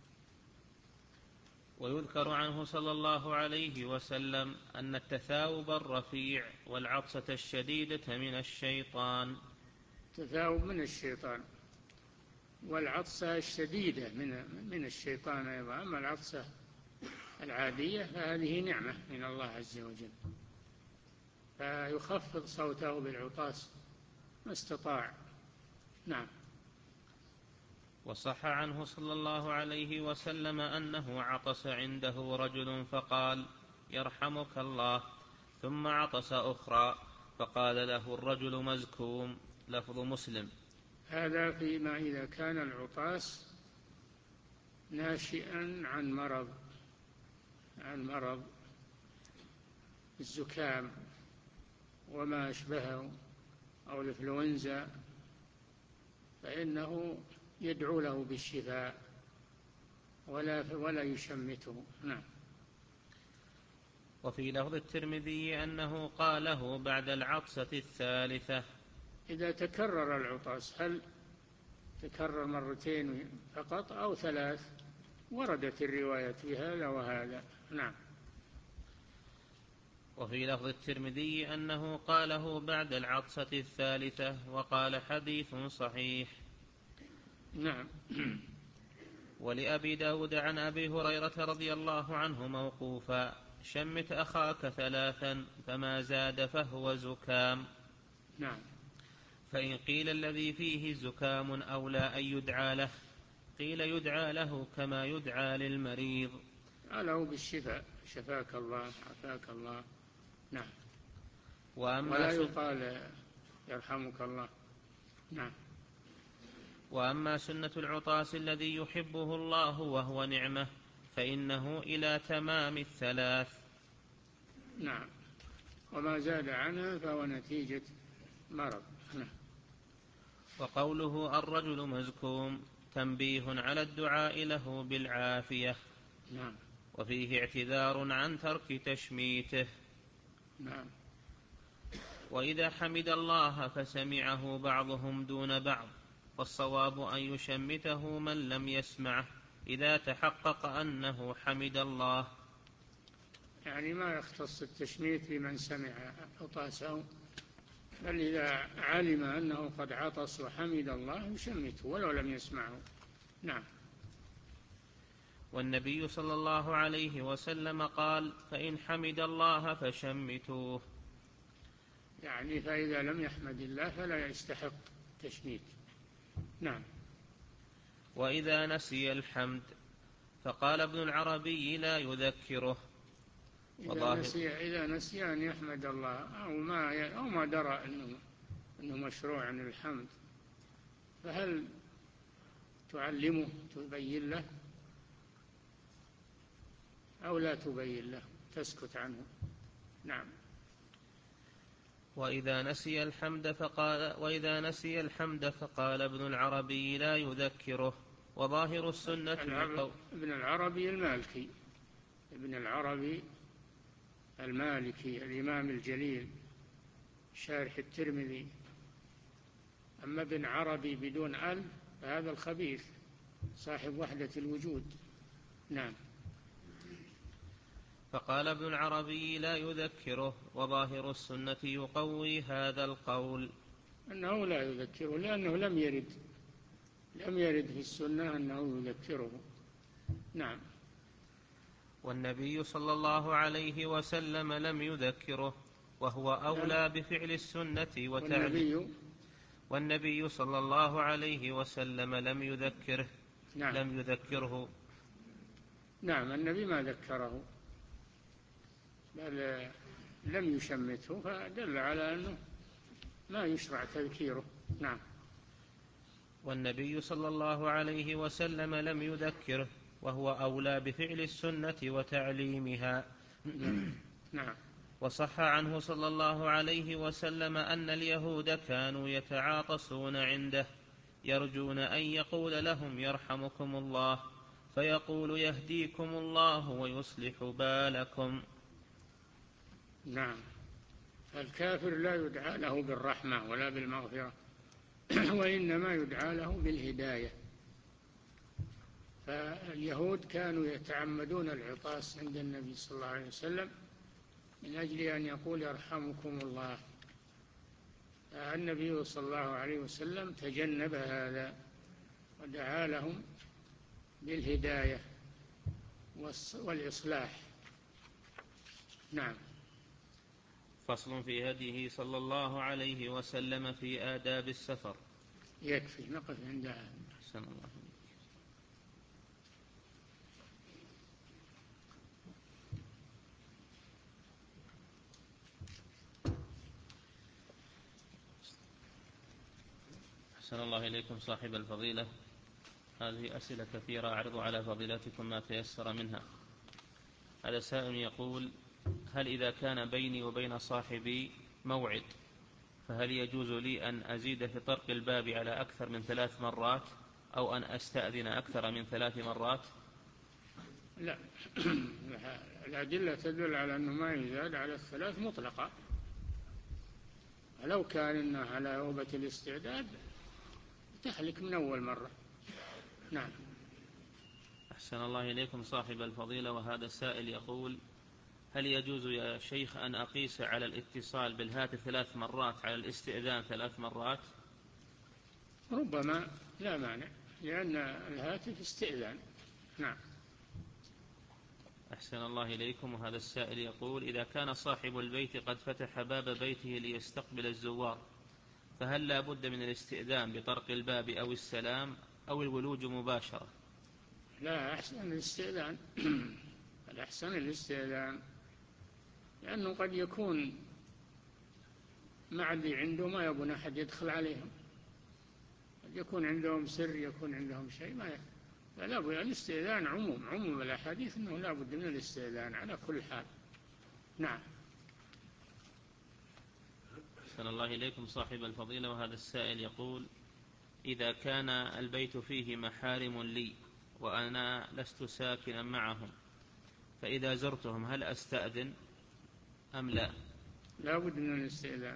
ويذكر عنه صلى الله عليه وسلم أن التثاؤب الرفيع والعطسة الشديدة من الشيطان. التثاؤب من الشيطان، والعطسة الشديدة من من الشيطان أيضا. أما العطسة العادية فهذه نعمة من الله عز وجل، فيخفض صوته بالعطاس ما استطاع. نعم. وصح عنه صلى الله عليه وسلم أنه عطس عنده رجل فقال: يرحمك الله، ثم عطس أخرى فقال له الرجل مزكوم. لفظ مسلم. هذا فيما إذا كان العطاس ناشئا عن مرض عن مرض الزكام وما أشبهه أو الإنفلونزا، فإنه يدعو له بالشفاء ولا ولا يشمته. نعم. وفي لفظ الترمذي أنه قاله بعد العطسة الثالثة. إذا تكرر العطاس، هل تكرر مرتين فقط أو ثلاث؟ وردت الرواية في هذا وهذا. نعم. وفي لفظ الترمذي أنه قاله بعد العطسة الثالثة، وقال حديث صحيح. نعم. ولأبي داود عن أبي هريرة رضي الله عنه موقوفا: شمت أخاك ثلاثا فما زاد فهو زكام. نعم. فإن قيل الذي فيه زكام أولى أن يدعى له، قيل يدعى له كما يدعى للمريض. قاله بالشفاء، شفاك الله عافاك الله. نعم. وأما ولا يقال يرحمك الله. نعم. وأما سنة العطاس الذي يحبه الله وهو نعمة فإنه إلى تمام الثلاث. نعم. وما زاد عنها فهو نتيجة مرض. نعم. وقوله الرجل مزكوم تنبيه على الدعاء له بالعافية. نعم. وفيه اعتذار عن ترك تشميته. نعم. وإذا حمد الله فسمعه بعضهم دون بعض، والصواب أن يشمته من لم يسمعه إذا تحقق أنه حمد الله. يعني ما يختص التشميت بمن سمع عطاسه، بل إذا علم أنه قد عطس وحمد الله يشمته ولو لم يسمعه. نعم. والنبي صلى الله عليه وسلم قال: فإن حمد الله فشمتوه. يعني فإذا لم يحمد الله فلا يستحق تشميت. نعم. وإذا نسي الحمد فقال ابن العربي لا يذكره. إذا نسي, إذا نسي أن يحمد الله أو ما, أو ما درى أنه, أنه مشروع عن الحمد، فهل تعلمه تبين له أو لا تبين له، تسكت عنه؟ نعم. وإذا نسي الحمد فقال وإذا نسي الحمد فقال ابن العربي لا يذكره. وظاهر السنة ابن العربي المالكي ابن العربي المالكي الإمام الجليل شارح الترمذي. أما ابن عربي بدون أل فهذا الخبيث صاحب وحدة الوجود. نعم. فقال ابن العربي لا يذكره. وظاهر السنة يقوي هذا القول، أنه لا يذكره لأنه لم يرد لم يرد في السنة أنه يذكره. نعم. والنبي صلى الله عليه وسلم لم يذكره، وهو أولى بفعل السنة وتعليمها. والنبي صلى الله عليه وسلم لم يذكره. نعم. لم يذكره. نعم، النبي ما ذكره بل لم يشمته، فدل على أنه ما يشرع تذكيره. نعم. والنبي صلى الله عليه وسلم لم يذكره، وهو أولى بفعل السنة وتعليمها. نعم. وصح عنه صلى الله عليه وسلم أن اليهود كانوا يتعاطسون عنده يرجون أن يقول لهم يرحمكم الله، فيقول يهديكم الله ويصلح بالكم. نعم. الكافر لا يدعى له بالرحمة ولا بالمغفرة وإنما يدعى له بالهداية. فاليهود كانوا يتعمدون العطاس عند النبي صلى الله عليه وسلم من أجل أن يقول يرحمكم الله. النبي صلى الله عليه وسلم تجنب هذا ودعا لهم بالهداية والإصلاح. نعم. فصل في هديه صلى الله عليه وسلم في آداب السفر. يكفي نقف عندها. أحسن الله. أحسن الله إليكم صاحب الفضيلة. هذه أسئلة كثيرة أعرض على فضيلتكم ما تيسر منها. هذا سائل يقول: هل إذا كان بيني وبين صاحبي موعد فهل يجوز لي أن أزيد في طرق الباب على أكثر من ثلاث مرات أو أن أستأذن أكثر من ثلاث مرات؟ لا الأدلة تدل على أنه ما يزاد على الثلاث مطلقة. ولو كان إنه على أوبة الاستعداد تهلك من أول مرة. نعم. أحسن الله إليكم صاحب الفضيلة. وهذا السائل يقول: هل يجوز يا شيخ أن أقيس على الاتصال بالهاتف ثلاث مرات على الاستئذان ثلاث مرات؟ ربما، لا مانع، لأن الهاتف استئذان. نعم. أحسن الله إليكم. وهذا السائل يقول: إذا كان صاحب البيت قد فتح باب بيته ليستقبل الزوار فهل لا بد من الاستئذان بطرق الباب أو السلام أو الولوج مباشرة؟ لا، أحسن الاستئذان. الأحسن الاستئذان، لأنه قد يكون مع اللي عنده ما يبون أحد يدخل عليهم، قد يكون عندهم سر، يكون عندهم شيء ما يدخل. فلا بد الاستئذان. عموم عموم الأحاديث أنه لا بد من الاستئذان على كل حال. نعم. أحسن الله إليكم صاحب الفضيلة. وهذا السائل يقول: إذا كان البيت فيه محارم لي وأنا لست ساكنا معهم فإذا زرتهم هل أستأذن أم لا؟ لا بد من الاستئذان.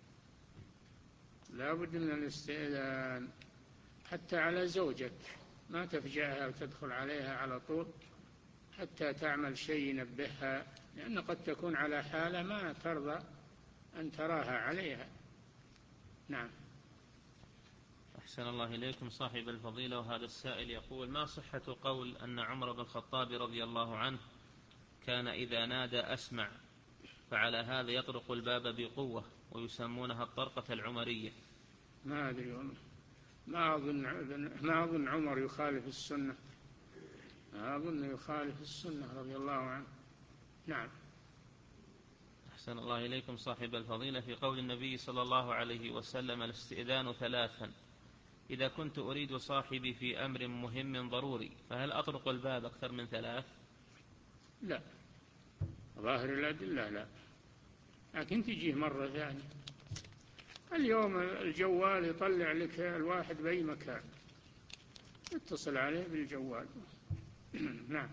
لا بد من الاستئذان حتى على زوجك، ما تفجأها وتدخل عليها على طول حتى تعمل شيء ينبهها، لأن قد تكون على حالة ما ترضى أن تراها عليها. نعم. أحسن الله إليكم صاحب الفضيلة. وهذا السائل يقول: ما صحة قول أن عمر بن الخطاب رضي الله عنه كان إذا نادى أسمع، فعلى هذا يطرق الباب بقوة ويسمونها الطرقة العمرية. ما أدري والله، ما أظن ما أظن عمر يخالف السنة، ما أظن يخالف السنة رضي الله عنه. نعم. أحسن الله إليكم صاحب الفضيلة، في قول النبي صلى الله عليه وسلم: الاستئذان ثلاثا، إذا كنت أريد صاحبي في أمر مهم ضروري فهل أطرق الباب أكثر من ثلاث؟ لا، ظاهر الأدلة لا، لكن تجيه مرة ثانية. اليوم الجوال يطلع لك الواحد بأي مكان، اتصل عليه بالجوال. نعم.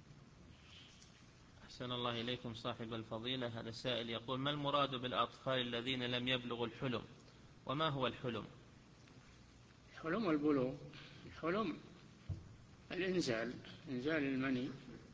أحسن الله إليكم صاحب الفضيلة، هذا سائل يقول: ما المراد بالأطفال الذين لم يبلغوا الحلم، وما هو الحلم؟ الحلم والبلوغ. الحلم الإنزال، إنزال المني،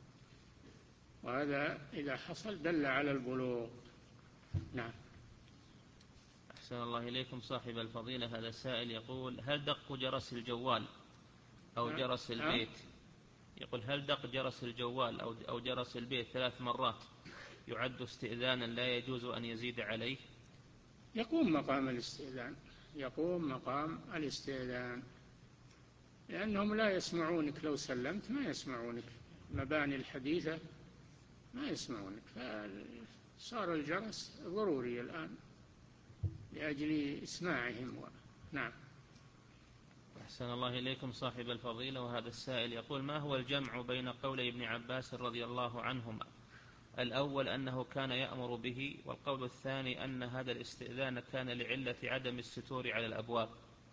وهذا إذا حصل دل على البلوغ. نعم. أحسن الله إليكم صاحب الفضيلة، هذا سائل يقول: هل دق جرس الجوال أو جرس البيت يقول هل دق جرس الجوال أو أو جرس البيت ثلاث مرات يعد استئذانا لا يجوز أن يزيد عليه؟ يقوم مقام الاستئذان، يقوم مقام الاستئذان، لأنهم لا يسمعونك، لو سلمت ما يسمعونك، المباني الحديثة ما يسمعونك، فصار الجرس ضروري الآن لأجل إسماعهم و... نعم. أحسن الله إليكم صاحب الفضيلة، وهذا السائل يقول: ما هو الجمع بين قولي ابن عباس رضي الله عنهما الأول أنه كان يأمر به، والقول الثاني أن هذا الاستئذان كان لعلة عدم الستور على الأبواب؟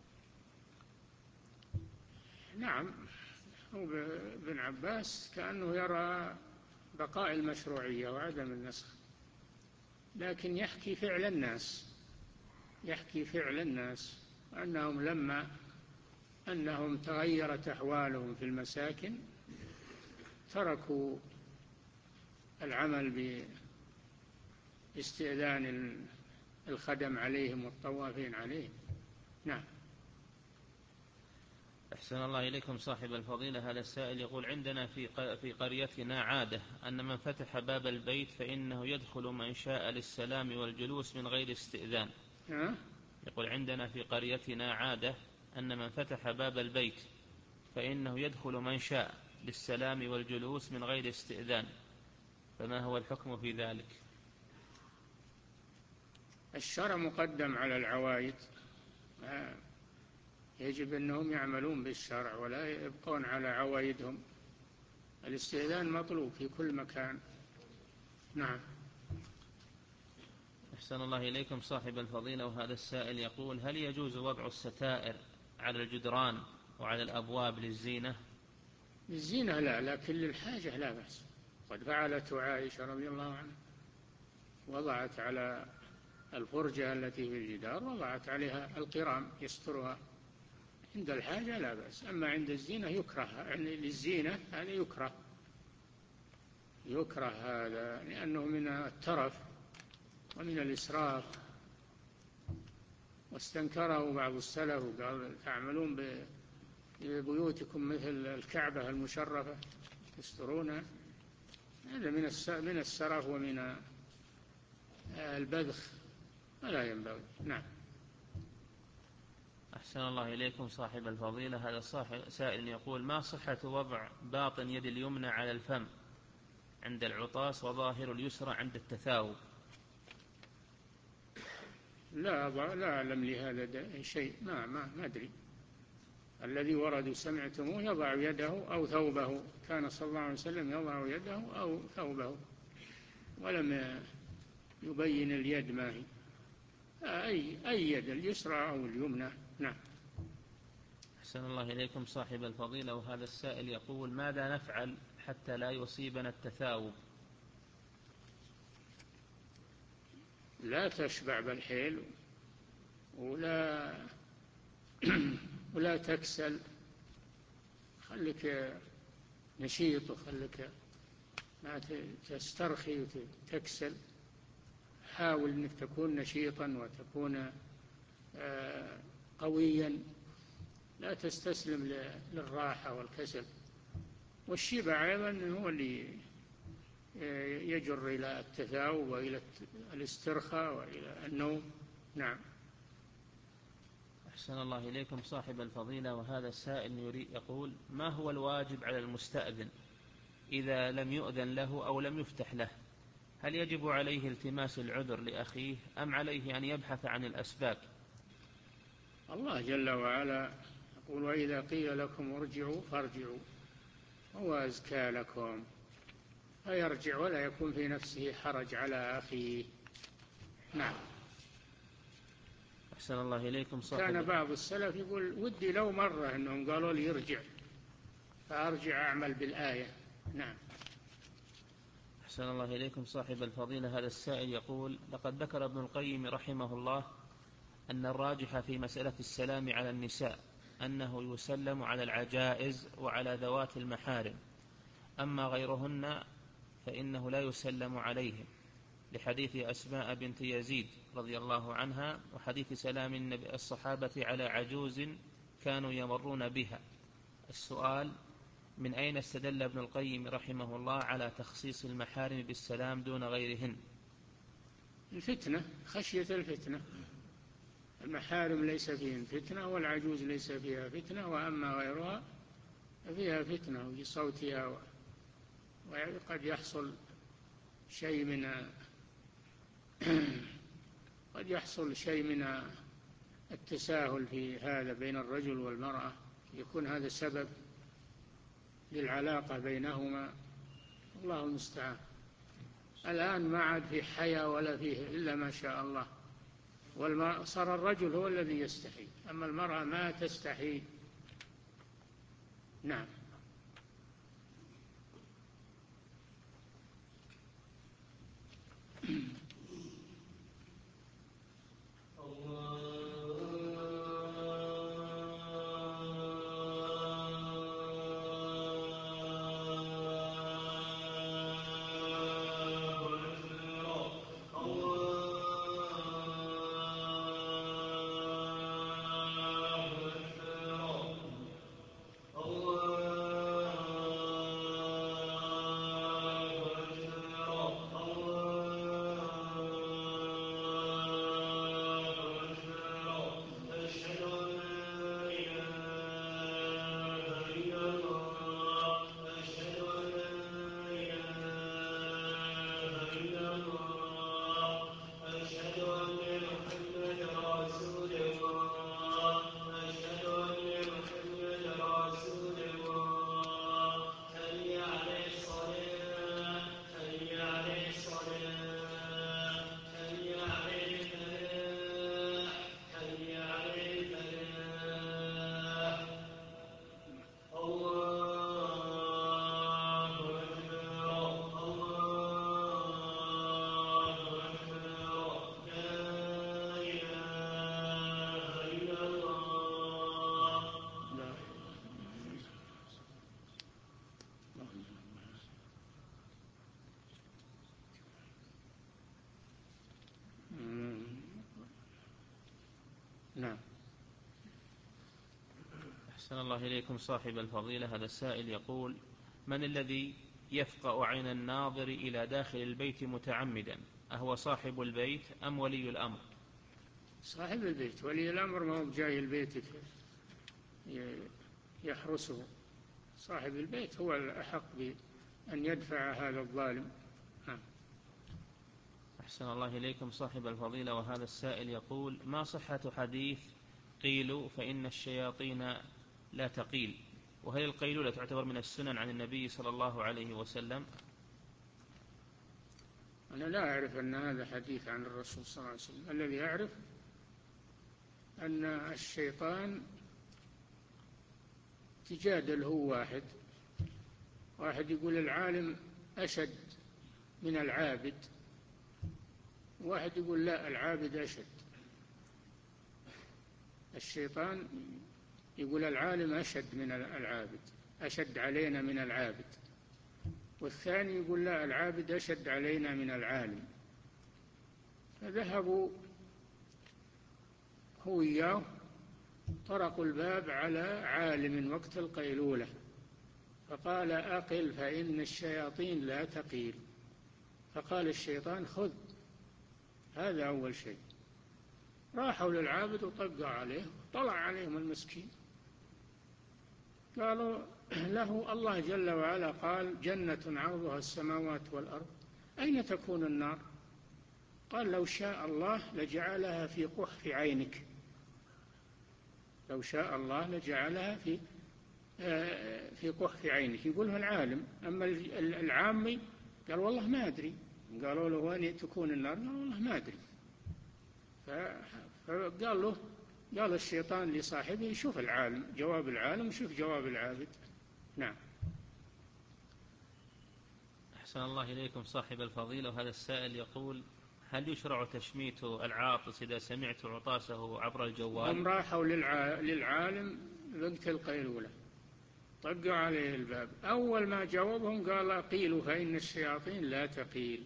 نعم، ابن عباس كأنه يرى بقاء المشروعية وعدم النسخ، لكن يحكي فعل الناس، يحكي فعل الناس أنهم لما أنهم تغيرت أحوالهم في المساكن تركوا العمل باستئذان الخدم عليهم والطوافين عليهم. نعم. أحسن الله إليكم صاحب الفضيلة، هذا السائل يقول: عندنا في في قريتنا عادة أن من فتح باب البيت فإنه يدخل من شاء للسلام والجلوس من غير استئذان. أه؟ يقول: عندنا في قريتنا عادة أن من فتح باب البيت فإنه يدخل من شاء للسلام والجلوس من غير استئذان، فما هو الحكم في ذلك؟ الشرع مقدم على العوايد، يجب أنهم يعملون بالشرع ولا يبقون على عوايدهم، الاستئذان مطلوب في كل مكان. نعم. أحسن الله إليكم صاحب الفضيلة، وهذا السائل يقول: هل يجوز وضع الستائر على الجدران وعلى الأبواب للزينة؟ للزينة لا، لكن للحاجة لا بأس. قد فعلته عائشة رضي الله عنها، وضعت على الفرجة التي في الجدار وضعت عليها القرام يسترها، عند الحاجة لا بأس، أما عند الزينة يكره، يعني للزينة هذا يكره، يكره هذا لأنه من الترف ومن الإسراف، واستنكره بعض السلف وقال: تعملون ببيوتكم مثل الكعبة المشرفة تسترونها، هذا من من السرف ومن البذخ، ولا ينبغي. نعم. أحسن الله إليكم صاحب الفضيلة، هذا سائل يقول: ما صحة وضع باطن يد اليمنى على الفم عند العطاس وظاهر اليسرى عند التثاؤب؟ لا لا أعلم لهذا شيء، ما ما ما أدري. الذي ورد سمعتموه يضع يده أو ثوبه، كان صلى الله عليه وسلم يضع يده أو ثوبه، ولم يبين اليد ما هي، أي أي يد، اليسرى أو اليمنى. نعم. أحسن الله إليكم صاحب الفضيلة، وهذا السائل يقول: ماذا نفعل حتى لا يصيبنا التثاؤب؟ لا تشبع بالحيل ولا ولا تكسل، خليك نشيط، وخليك ما تسترخي وتكسل، حاول أنك تكون نشيطا وتكون قويا، لا تستسلم للراحة والكسل. والشبع أيضا هو اللي يجر إلى التثاؤب وإلى الاسترخاء وإلى النوم. نعم. أحسن الله إليكم صاحب الفضيلة، وهذا السائل يريد يقول: ما هو الواجب على المستأذن إذا لم يؤذن له أو لم يفتح له؟ هل يجب عليه التماس العذر لأخيه أم عليه أن يبحث عن الأسباب؟ الله جل وعلا يقول: وإذا قيل لكم ارجعوا فارجعوا هو أزكى لكم، فيرجع ولا يكون في نفسه حرج على أخيه. نعم. أحسن الله إليكم صاحب. كان بعض السلف يقول: ودي لو مرة أنهم قالوا لي يرجع فأرجع أعمل بالآية. نعم. أحسن الله إليكم صاحب الفضيلة، هذا السائل يقول: لقد ذكر ابن القيم رحمه الله أن الراجح في مسألة السلام على النساء أنه يسلم على العجائز وعلى ذوات المحارم، أما غيرهن فإنه لا يسلم عليهم، لحديث أسماء بنت يزيد رضي الله عنها، وحديث سلام الصحابة على عجوز كانوا يمرون بها. السؤال: من أين استدل ابن القيم رحمه الله على تخصيص المحارم بالسلام دون غيرهن؟ الفتنة، خشية الفتنة. المحارم ليس فيهن فتنة، والعجوز ليس فيها فتنة، وأما غيرها فيها فتنة في صوتها، وقد يحصل شيء من قد يحصل شيء من التساهل في هذا بين الرجل والمرأة، يكون هذا سبب للعلاقة بينهما. الله المستعان. الآن ما عاد في حياة ولا فيه إلا ما شاء الله، صار الرجل هو الذي يستحي، أما المرأة ما تستحي. نعم. نعم. أحسن الله إليكم صاحب الفضيلة، هذا السائل يقول: من الذي يفقأ عين الناظر إلى داخل البيت متعمدا، أهو صاحب البيت أم ولي الأمر؟ صاحب البيت. ولي الأمر ما هو جاي البيت يحرسه، صاحب البيت هو الأحق بأن يدفع هذا الظالم. نعم. أحسن الله إليكم صاحب الفضيلة، وهذا السائل يقول: ما صحة حديث قيلوا فإن الشياطين لا تقيل؟ وهل القيلولة تعتبر من السنن عن النبي صلى الله عليه وسلم؟ أنا لا أعرف أن هذا حديث عن الرسول صلى الله عليه وسلم. الذي أعرف أن الشيطان تجادل هو واحد واحد يقول العالم أشد من العابد، واحد يقول لا العابد أشد. الشيطان يقول العالم أشد من العابد، أشد علينا من العابد، والثاني يقول لا العابد أشد علينا من العالم. فذهبوا هو إياه طرقوا الباب على عالم وقت القيلولة، فقال أقل فإن الشياطين لا تقيل. فقال الشيطان خذ، هذا أول شيء. راحوا للعابد وطقوا عليه، طلع عليهم المسكين، قالوا له الله جل وعلا قال جنة عرضها السماوات والأرض أين تكون النار؟ قال لو شاء الله لجعلها في قحف عينك، لو شاء الله لجعلها في في قحف عينك، يقولها العالم. أما العامي قال والله ما أدري. قالوا له وين تكون النار؟ قال والله ما أدري. فقال له قال الشيطان لصاحبه شوف العالم، جواب العالم وشوف جواب العابد. نعم. أحسن الله إليكم صاحب الفضيلة. وهذا السائل يقول هل يشرع تشميت العاطس إذا سمعت عطاسه عبر الجوال؟ هم راحوا للعالم وقت القيلولة، طقوا عليه الباب، أول ما جاوبهم قال قيلوا فإن الشياطين لا تقيل.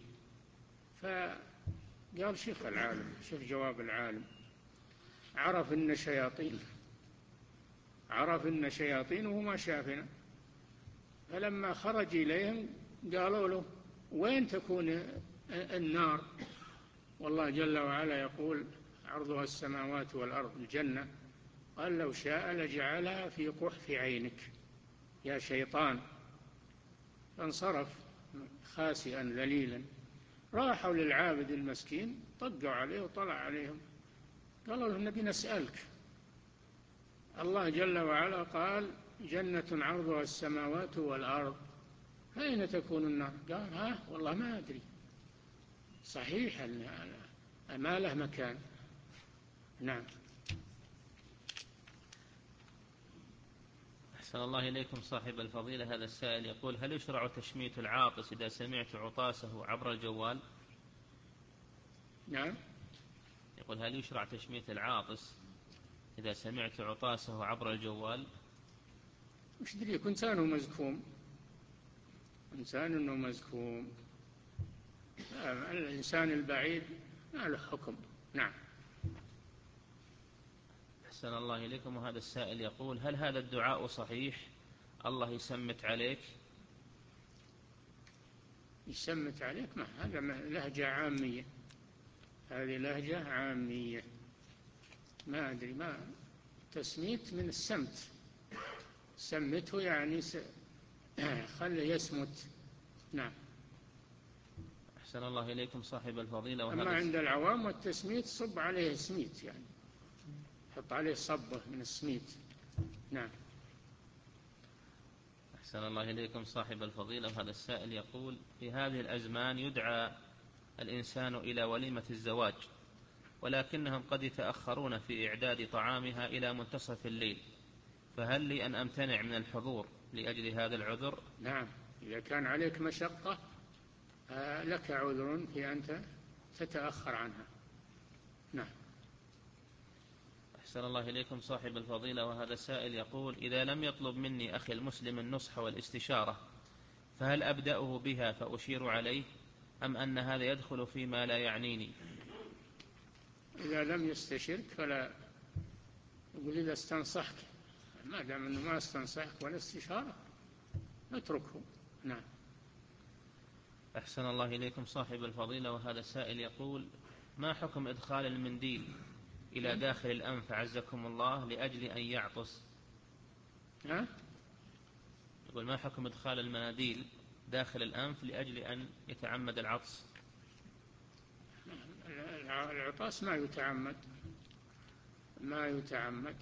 فقال شوف العالم، شوف جواب العالم، عرف إن شياطين، عرف إن شياطين وما شافنا. فلما خرج إليهم قالوا له وين تكون النار؟ والله جل وعلا يقول عرضها السماوات والأرض الجنة. قال لو شاء لجعلها في قحف عينك يا شيطان. فانصرف خاسئا ذليلا. راحوا للعابد المسكين، طقوا عليه وطلع عليهم، قالوا له نبي نسألك، الله جل وعلا قال جنة عرضها السماوات والأرض أين تكون النار؟ قال ها والله ما أدري، صحيح ما له مكان. نعم. أحسن الله إليكم صاحب الفضيلة. هذا السائل يقول هل يشرع تشميت العاطس إذا سمعت عطاسه عبر الجوال؟ نعم. يقول هل يشرع تشميت العاطس إذا سمعت عطاسه عبر الجوال؟ وش دريك إنسان مزكوم، إنسان أنه مزكوم، الإنسان البعيد ما له حكم. نعم. أحسن الله إليكم. وهذا السائل يقول هل هذا الدعاء صحيح؟ الله يسمت عليك. يسمت عليك؟ ما هذا لهجة عامية، هذه لهجة عامية، ما أدري. ما تسميت من السمت، سمته يعني س... خله يسمت. نعم. أحسن الله إليكم صاحب الفضيلة. وهذا أما عند العوام والتسميت صب عليه سميت، يعني حط عليه صبة من السميت. نعم. أحسن الله إليكم صاحب الفضيلة. وهذا السائل يقول في هذه الأزمان يدعى الإنسان إلى وليمة الزواج، ولكنهم قد يتأخرون في إعداد طعامها إلى منتصف الليل، فهل لي أن أمتنع من الحضور لأجل هذا العذر؟ نعم، إذا كان عليك مشقة لك عذر في أن تتأخر عنها. نعم. أحسن الله إليكم صاحب الفضيلة. وهذا السائل يقول إذا لم يطلب مني أخي المسلم النصح والاستشارة فهل أبدأه بها فأشير عليه، أم أن هذا يدخل فيما لا يعنيني؟ إذا لم يستشرك فلا، يقول إذا استنصحك، ما دام أنه ما استنصحك ولا استشارة اتركه. نعم. أحسن الله إليكم صاحب الفضيلة. وهذا السائل يقول ما حكم إدخال المنديل إلى داخل الأنف عزكم الله لأجل أن يعطس؟ ها؟ يقول ما حكم إدخال المناديل داخل الأنف لأجل أن يتعمد العطس؟ العطاس ما يتعمد، ما يتعمد.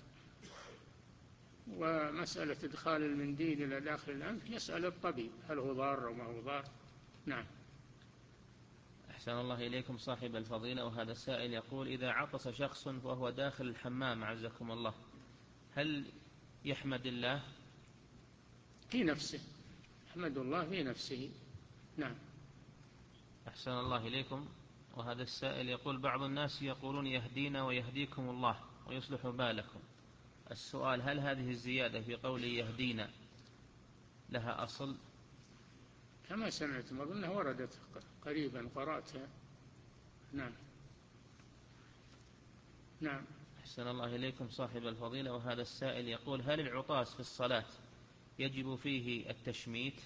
ومسألة إدخال المنديل إلى داخل الأنف يسأل الطبيب هل هو ضار أو ما هو ضار. نعم. أحسن الله إليكم صاحب الفضيلة. وهذا السائل يقول إذا عطس شخص وهو داخل الحمام عزكم الله هل يحمد الله؟ في نفسه، يحمد الله في نفسه. نعم. أحسن الله إليكم. وهذا السائل يقول بعض الناس يقولون يهدينا ويهديكم الله ويصلح بالكم، السؤال هل هذه الزيادة في قول يهدينا لها أصل؟ كما سمعت أظنها وردت قريبا قرأتها. نعم. نعم. أحسن الله إليكم صاحب الفضيلة. وهذا السائل يقول هل العطاس في الصلاة يجب فيه التشميت؟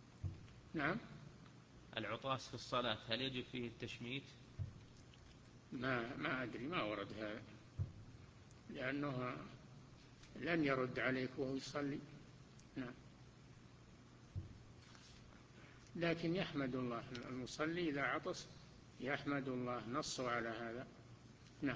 نعم. العطاس في الصلاة هل يجب فيه التشميت؟ ما ما أدري، ما ورد هذا، لأنه لن يرد عليك وهو يصلي. نعم. لكن يحمد الله المصلي إذا عطس، يحمد الله، نصوا على هذا. نعم.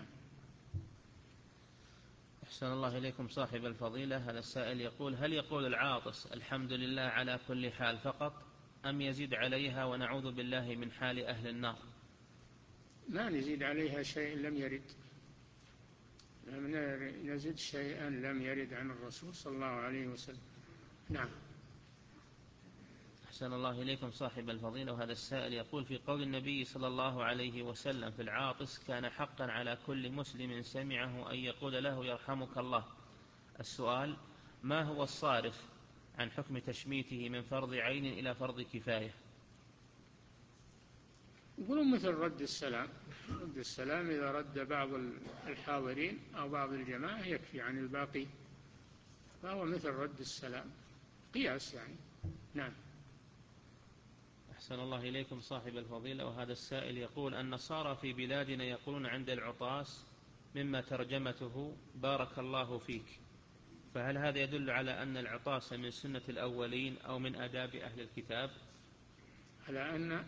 أحسن الله إليكم صاحب الفضيلة. هذا السائل يقول: هل يقول العاطس الحمد لله على كل حال فقط، أم يزيد عليها ونعوذ بالله من حال أهل النار؟ ما نزيد عليها شيء لم يرد، لم نزد شيئا لم يرد عن الرسول صلى الله عليه وسلم. نعم. أحسن الله إليكم صاحب الفضيلة. وهذا السائل يقول: في قول النبي صلى الله عليه وسلم في العاطس: كان حقا على كل مسلم سمعه أن يقول له يرحمك الله. السؤال: ما هو الصارف عن حكم تشميته من فرض عين إلى فرض كفاية؟ يقولون مثل رد السلام، رد السلام إذا رد بعض الحاضرين أو بعض الجماعة يكفي عن الباقي، فهو مثل رد السلام، قياس يعني. نعم. أحسن الله إليكم صاحب الفضيلة. وهذا السائل يقول: النصارى في بلادنا يقولون عند العطاس مما ترجمته بارك الله فيك، فهل هذا يدل على أن العطاس من سنة الأولين أو من آداب أهل الكتاب؟ على أن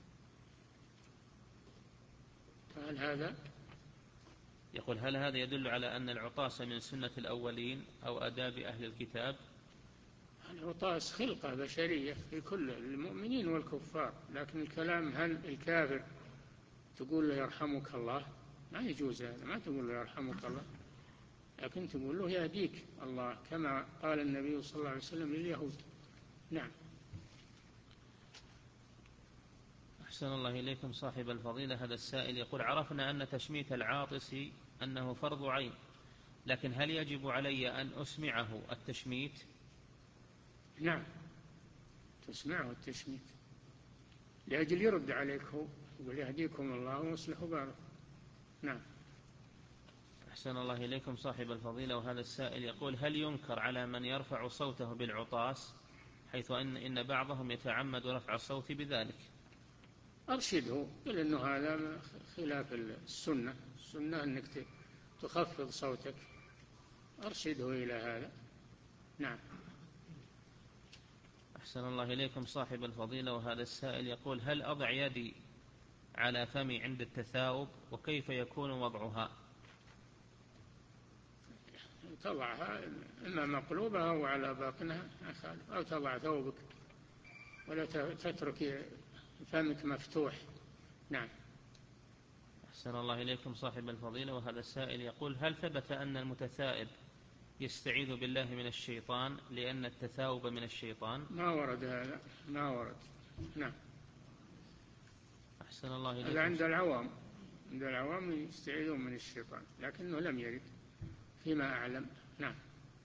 فهل هذا يقول: هل هذا يدل على أن العطاس من سنة الأولين أو آداب أهل الكتاب؟ العطاس خلقة بشرية في كل المؤمنين والكفار، لكن الكلام هل الكافر تقول له يرحمك الله؟ ما يجوز هذا، ما تقول له يرحمك الله، لكن تقول له يهديك الله، كما قال النبي صلى الله عليه وسلم لليهود. نعم. أحسن الله إليكم صاحب الفضيلة. هذا السائل يقول: عرفنا أن تشميت العاطس أنه فرض عين، لكن هل يجب علي أن أسمعه التشميت؟ نعم، تسمعه التشميت لأجل يرد عليك، هو يقول يهديكم الله ويصلح بالكم. نعم. أحسن الله إليكم صاحب الفضيلة. وهذا السائل يقول: هل ينكر على من يرفع صوته بالعطاس، حيث أن إن بعضهم يتعمد رفع الصوت بذلك؟ أرشده، قل إنه هذا خلاف السنة، السنة أنك تخفض صوتك، أرشده إلى هذا. نعم. أحسن الله إليكم صاحب الفضيلة. وهذا السائل يقول: هل أضع يدي على فمي عند التثاؤب، وكيف يكون وضعها؟ تضعها إما مقلوبة أو على باطنها أو تضع ثوبك ولا تترك فمك مفتوح. نعم. أحسن الله إليكم صاحب الفضيلة. وهذا السائل يقول: هل ثبت أن المتثائب يستعيذ بالله من الشيطان لأن التثاؤب من الشيطان؟ ما ورد هذا، ما ورد. نعم. أحسن الله إليكم. هذا عند العوام، عند العوام يستعيذون من الشيطان، لكنه لم يرد فيما أعلم. نعم.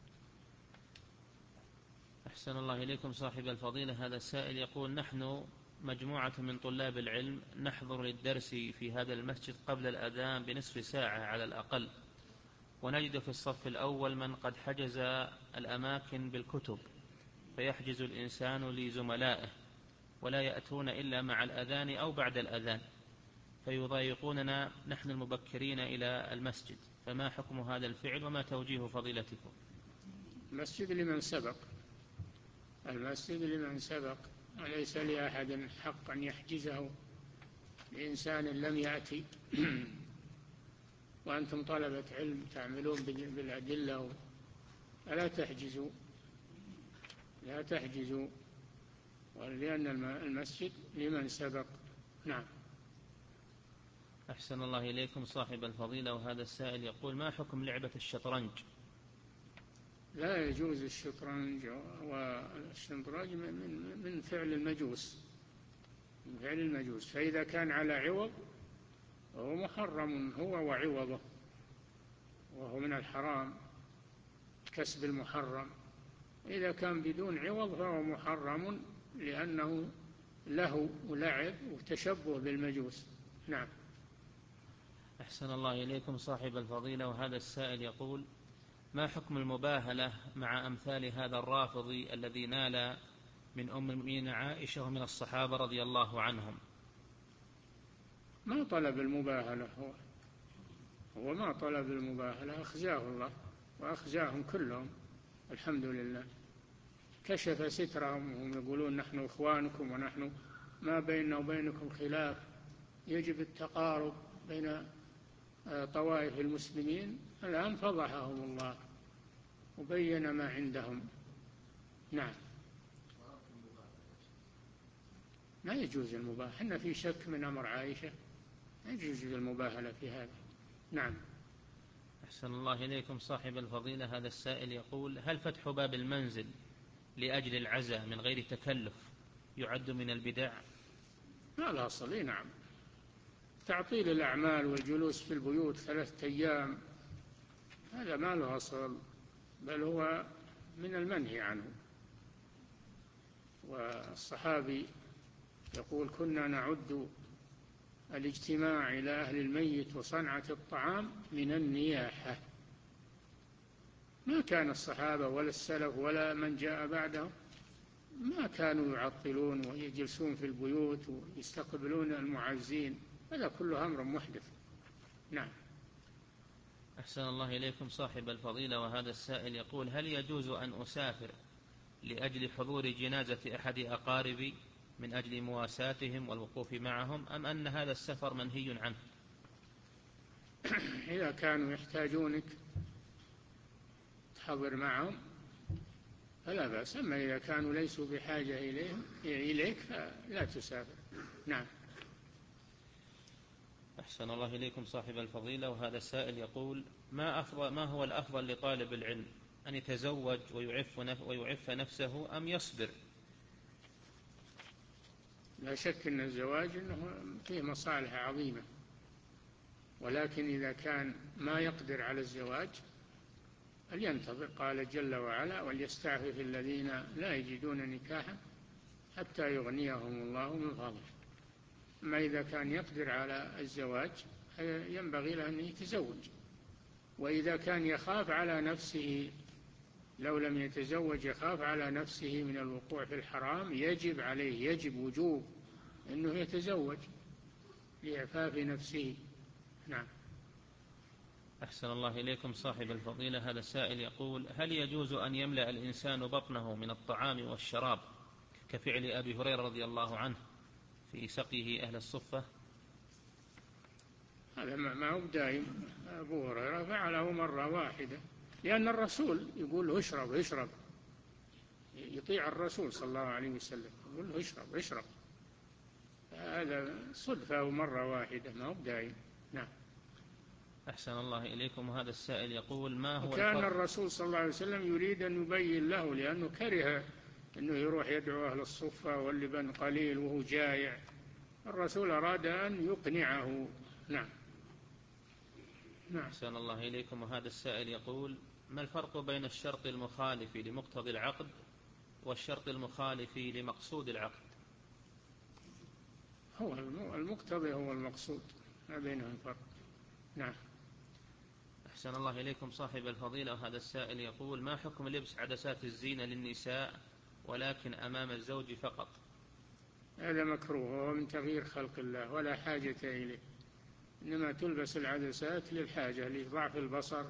أحسن الله إليكم صاحب الفضيلة. هذا السائل يقول: نحن مجموعة من طلاب العلم نحضر للدرس في هذا المسجد قبل الأذان بنصف ساعة على الأقل، ونجد في الصف الأول من قد حجز الأماكن بالكتب، فيحجز الإنسان لزملائه ولا يأتون إلا مع الأذان أو بعد الأذان، فيضايقوننا نحن المبكرين إلى المسجد، فما حكم هذا الفعل وما توجيه فضيلتكم؟ المسجد لمن سبق، المسجد لمن سبق، وليس لأحد حق أن يحجزه لإنسان لم يأتي. وأنتم طلبة علم تعملون بالأدلة، فلا تحجزوا، لا تحجزوا، لأن المسجد لمن سبق. نعم. أحسن الله إليكم صاحب الفضيلة. وهذا السائل يقول: ما حكم لعبة الشطرنج؟ لا يجوز الشطرنج، والشطرنج من فعل المجوس، من فعل المجوس، فإذا كان على عوض فهو محرم، هو وعوضه، وهو من الحرام، كسب المحرم. إذا كان بدون عوض فهو محرم، لأنه له ولعب وتشبه بالمجوس. نعم. أحسن الله إليكم صاحب الفضيلة. وهذا السائل يقول: ما حكم المباهلة مع أمثال هذا الرافضي الذي نال من أم المؤمنين عائشة ومن الصحابة رضي الله عنهم؟ ما طلب المباهلة هو، هو ما طلب المباهلة، أخزاه الله وأخزاهم كلهم الحمد لله. كشف سترهم وهم يقولون نحن إخوانكم ونحن ما بيننا وبينكم خلاف، يجب التقارب بين طوائف المسلمين. الآن فضحهم الله وبين ما عندهم. نعم. ما يجوز المباهلة، احنا في شك من أمر عائشة، لا يجوز المباهلة في هذا. نعم. أحسن الله إليكم صاحب الفضيلة. هذا السائل يقول: هل فتح باب المنزل لأجل العزاء من غير تكلف يعد من البدع؟ ما الأصل؟ نعم. تعطيل الأعمال والجلوس في البيوت ثلاثة أيام هذا ما له أصل، بل هو من المنهي عنه. والصحابي يقول: كنا نعد الاجتماع إلى أهل الميت وصنعة الطعام من النياحة. ما كان الصحابة ولا السلف ولا من جاء بعدهم ما كانوا يعطلون ويجلسون في البيوت ويستقبلون المعزين، هذا كله أمر محدث. نعم. أحسن الله إليكم صاحب الفضيلة. وهذا السائل يقول: هل يجوز أن أسافر لأجل حضور جنازة أحد أقاربي من أجل مواساتهم والوقوف معهم، أم أن هذا السفر منهي عنه؟ إذا كانوا يحتاجونك تحضر معهم فلا بأس، أما إذا كانوا ليسوا بحاجة إليهم إليك فلا تسافر. نعم. أحسن الله إليكم صاحب الفضيلة. وهذا السائل يقول: ما, أفضل ما هو الأفضل لطالب العلم، أن يتزوج ويعف, نف ويعف نفسه أم يصبر؟ لا شك أن الزواج أنه فيه مصالح عظيمة، ولكن إذا كان ما يقدر على الزواج فلينتظر. قال جل وعلا: وليستعفف الذين لا يجدون نكاحا حتى يغنيهم الله من فضله. أما إذا كان يقدر على الزواج ينبغي له أن يتزوج. وإذا كان يخاف على نفسه لو لم يتزوج يخاف على نفسه من الوقوع في الحرام، يجب عليه يجب وجوب أنه يتزوج لإعفاف نفسه. نعم. أحسن الله إليكم صاحب الفضيلة. هذا السائل يقول: هل يجوز أن يملأ الإنسان بطنه من الطعام والشراب كفعل أبي هريرة رضي الله عنه في سقيه أهل الصفة؟ هذا ما هو دائم. أبو هريرة فعله مرة واحدة، لأن الرسول يقول له اشرب اشرب، يطيع الرسول صلى الله عليه وسلم، يقول له اشرب اشرب. هذا صدفة مرة واحدة، ما هو دائم. نعم. أحسن الله إليكم. وهذا السائل يقول: ما هو وكان الفرق؟ الرسول صلى الله عليه وسلم يريد أن يبين له، لأنه كره أنه يروح يدعو أهل الصفة واللبن قليل وهو جائع. الرسول أراد أن يقنعه. نعم. نعم. أحسن الله إليكم. وهذا السائل يقول: ما الفرق بين الشرط المخالف لمقتضى العقد والشرط المخالف لمقصود العقد؟ هو المقتضي هو المقصود، ما بينهم فرق. نعم. أحسن الله إليكم صاحب الفضيلة. وهذا السائل يقول: ما حكم لبس عدسات الزينة للنساء ولكن أمام الزوج فقط؟ هذا مكروه وهو من تغيير خلق الله ولا حاجة إليه، إنما تلبس العدسات للحاجة لضعف البصر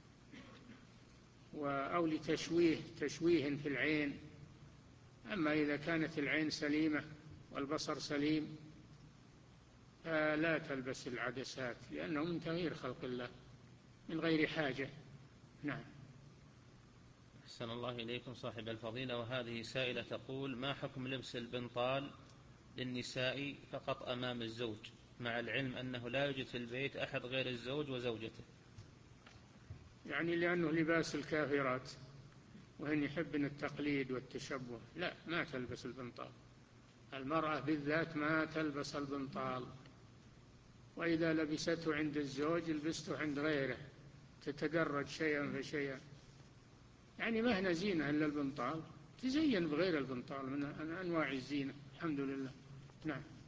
أو لتشويه تشويه في العين. أما إذا كانت العين سليمة والبصر سليم فلا تلبس العدسات، لأنه من تغيير خلق الله من غير حاجة. نعم. أحسن الله إليكم صاحب الفضيلة. وهذه سائلة تقول: ما حكم لبس البنطال للنساء فقط أمام الزوج، مع العلم أنه لا يوجد في البيت أحد غير الزوج وزوجته؟ يعني لأنه لباس الكافرات وهن يحبن التقليد والتشبه. لا، ما تلبس البنطال. المرأة بالذات ما تلبس البنطال، وإذا لبسته عند الزوج لبسته عند غيره، تتدرج شيئا فشيئا. يعني ما هنا زينة إلا البنطال، تزين بغير البنطال من أنواع الزينة. الحمد لله. نعم.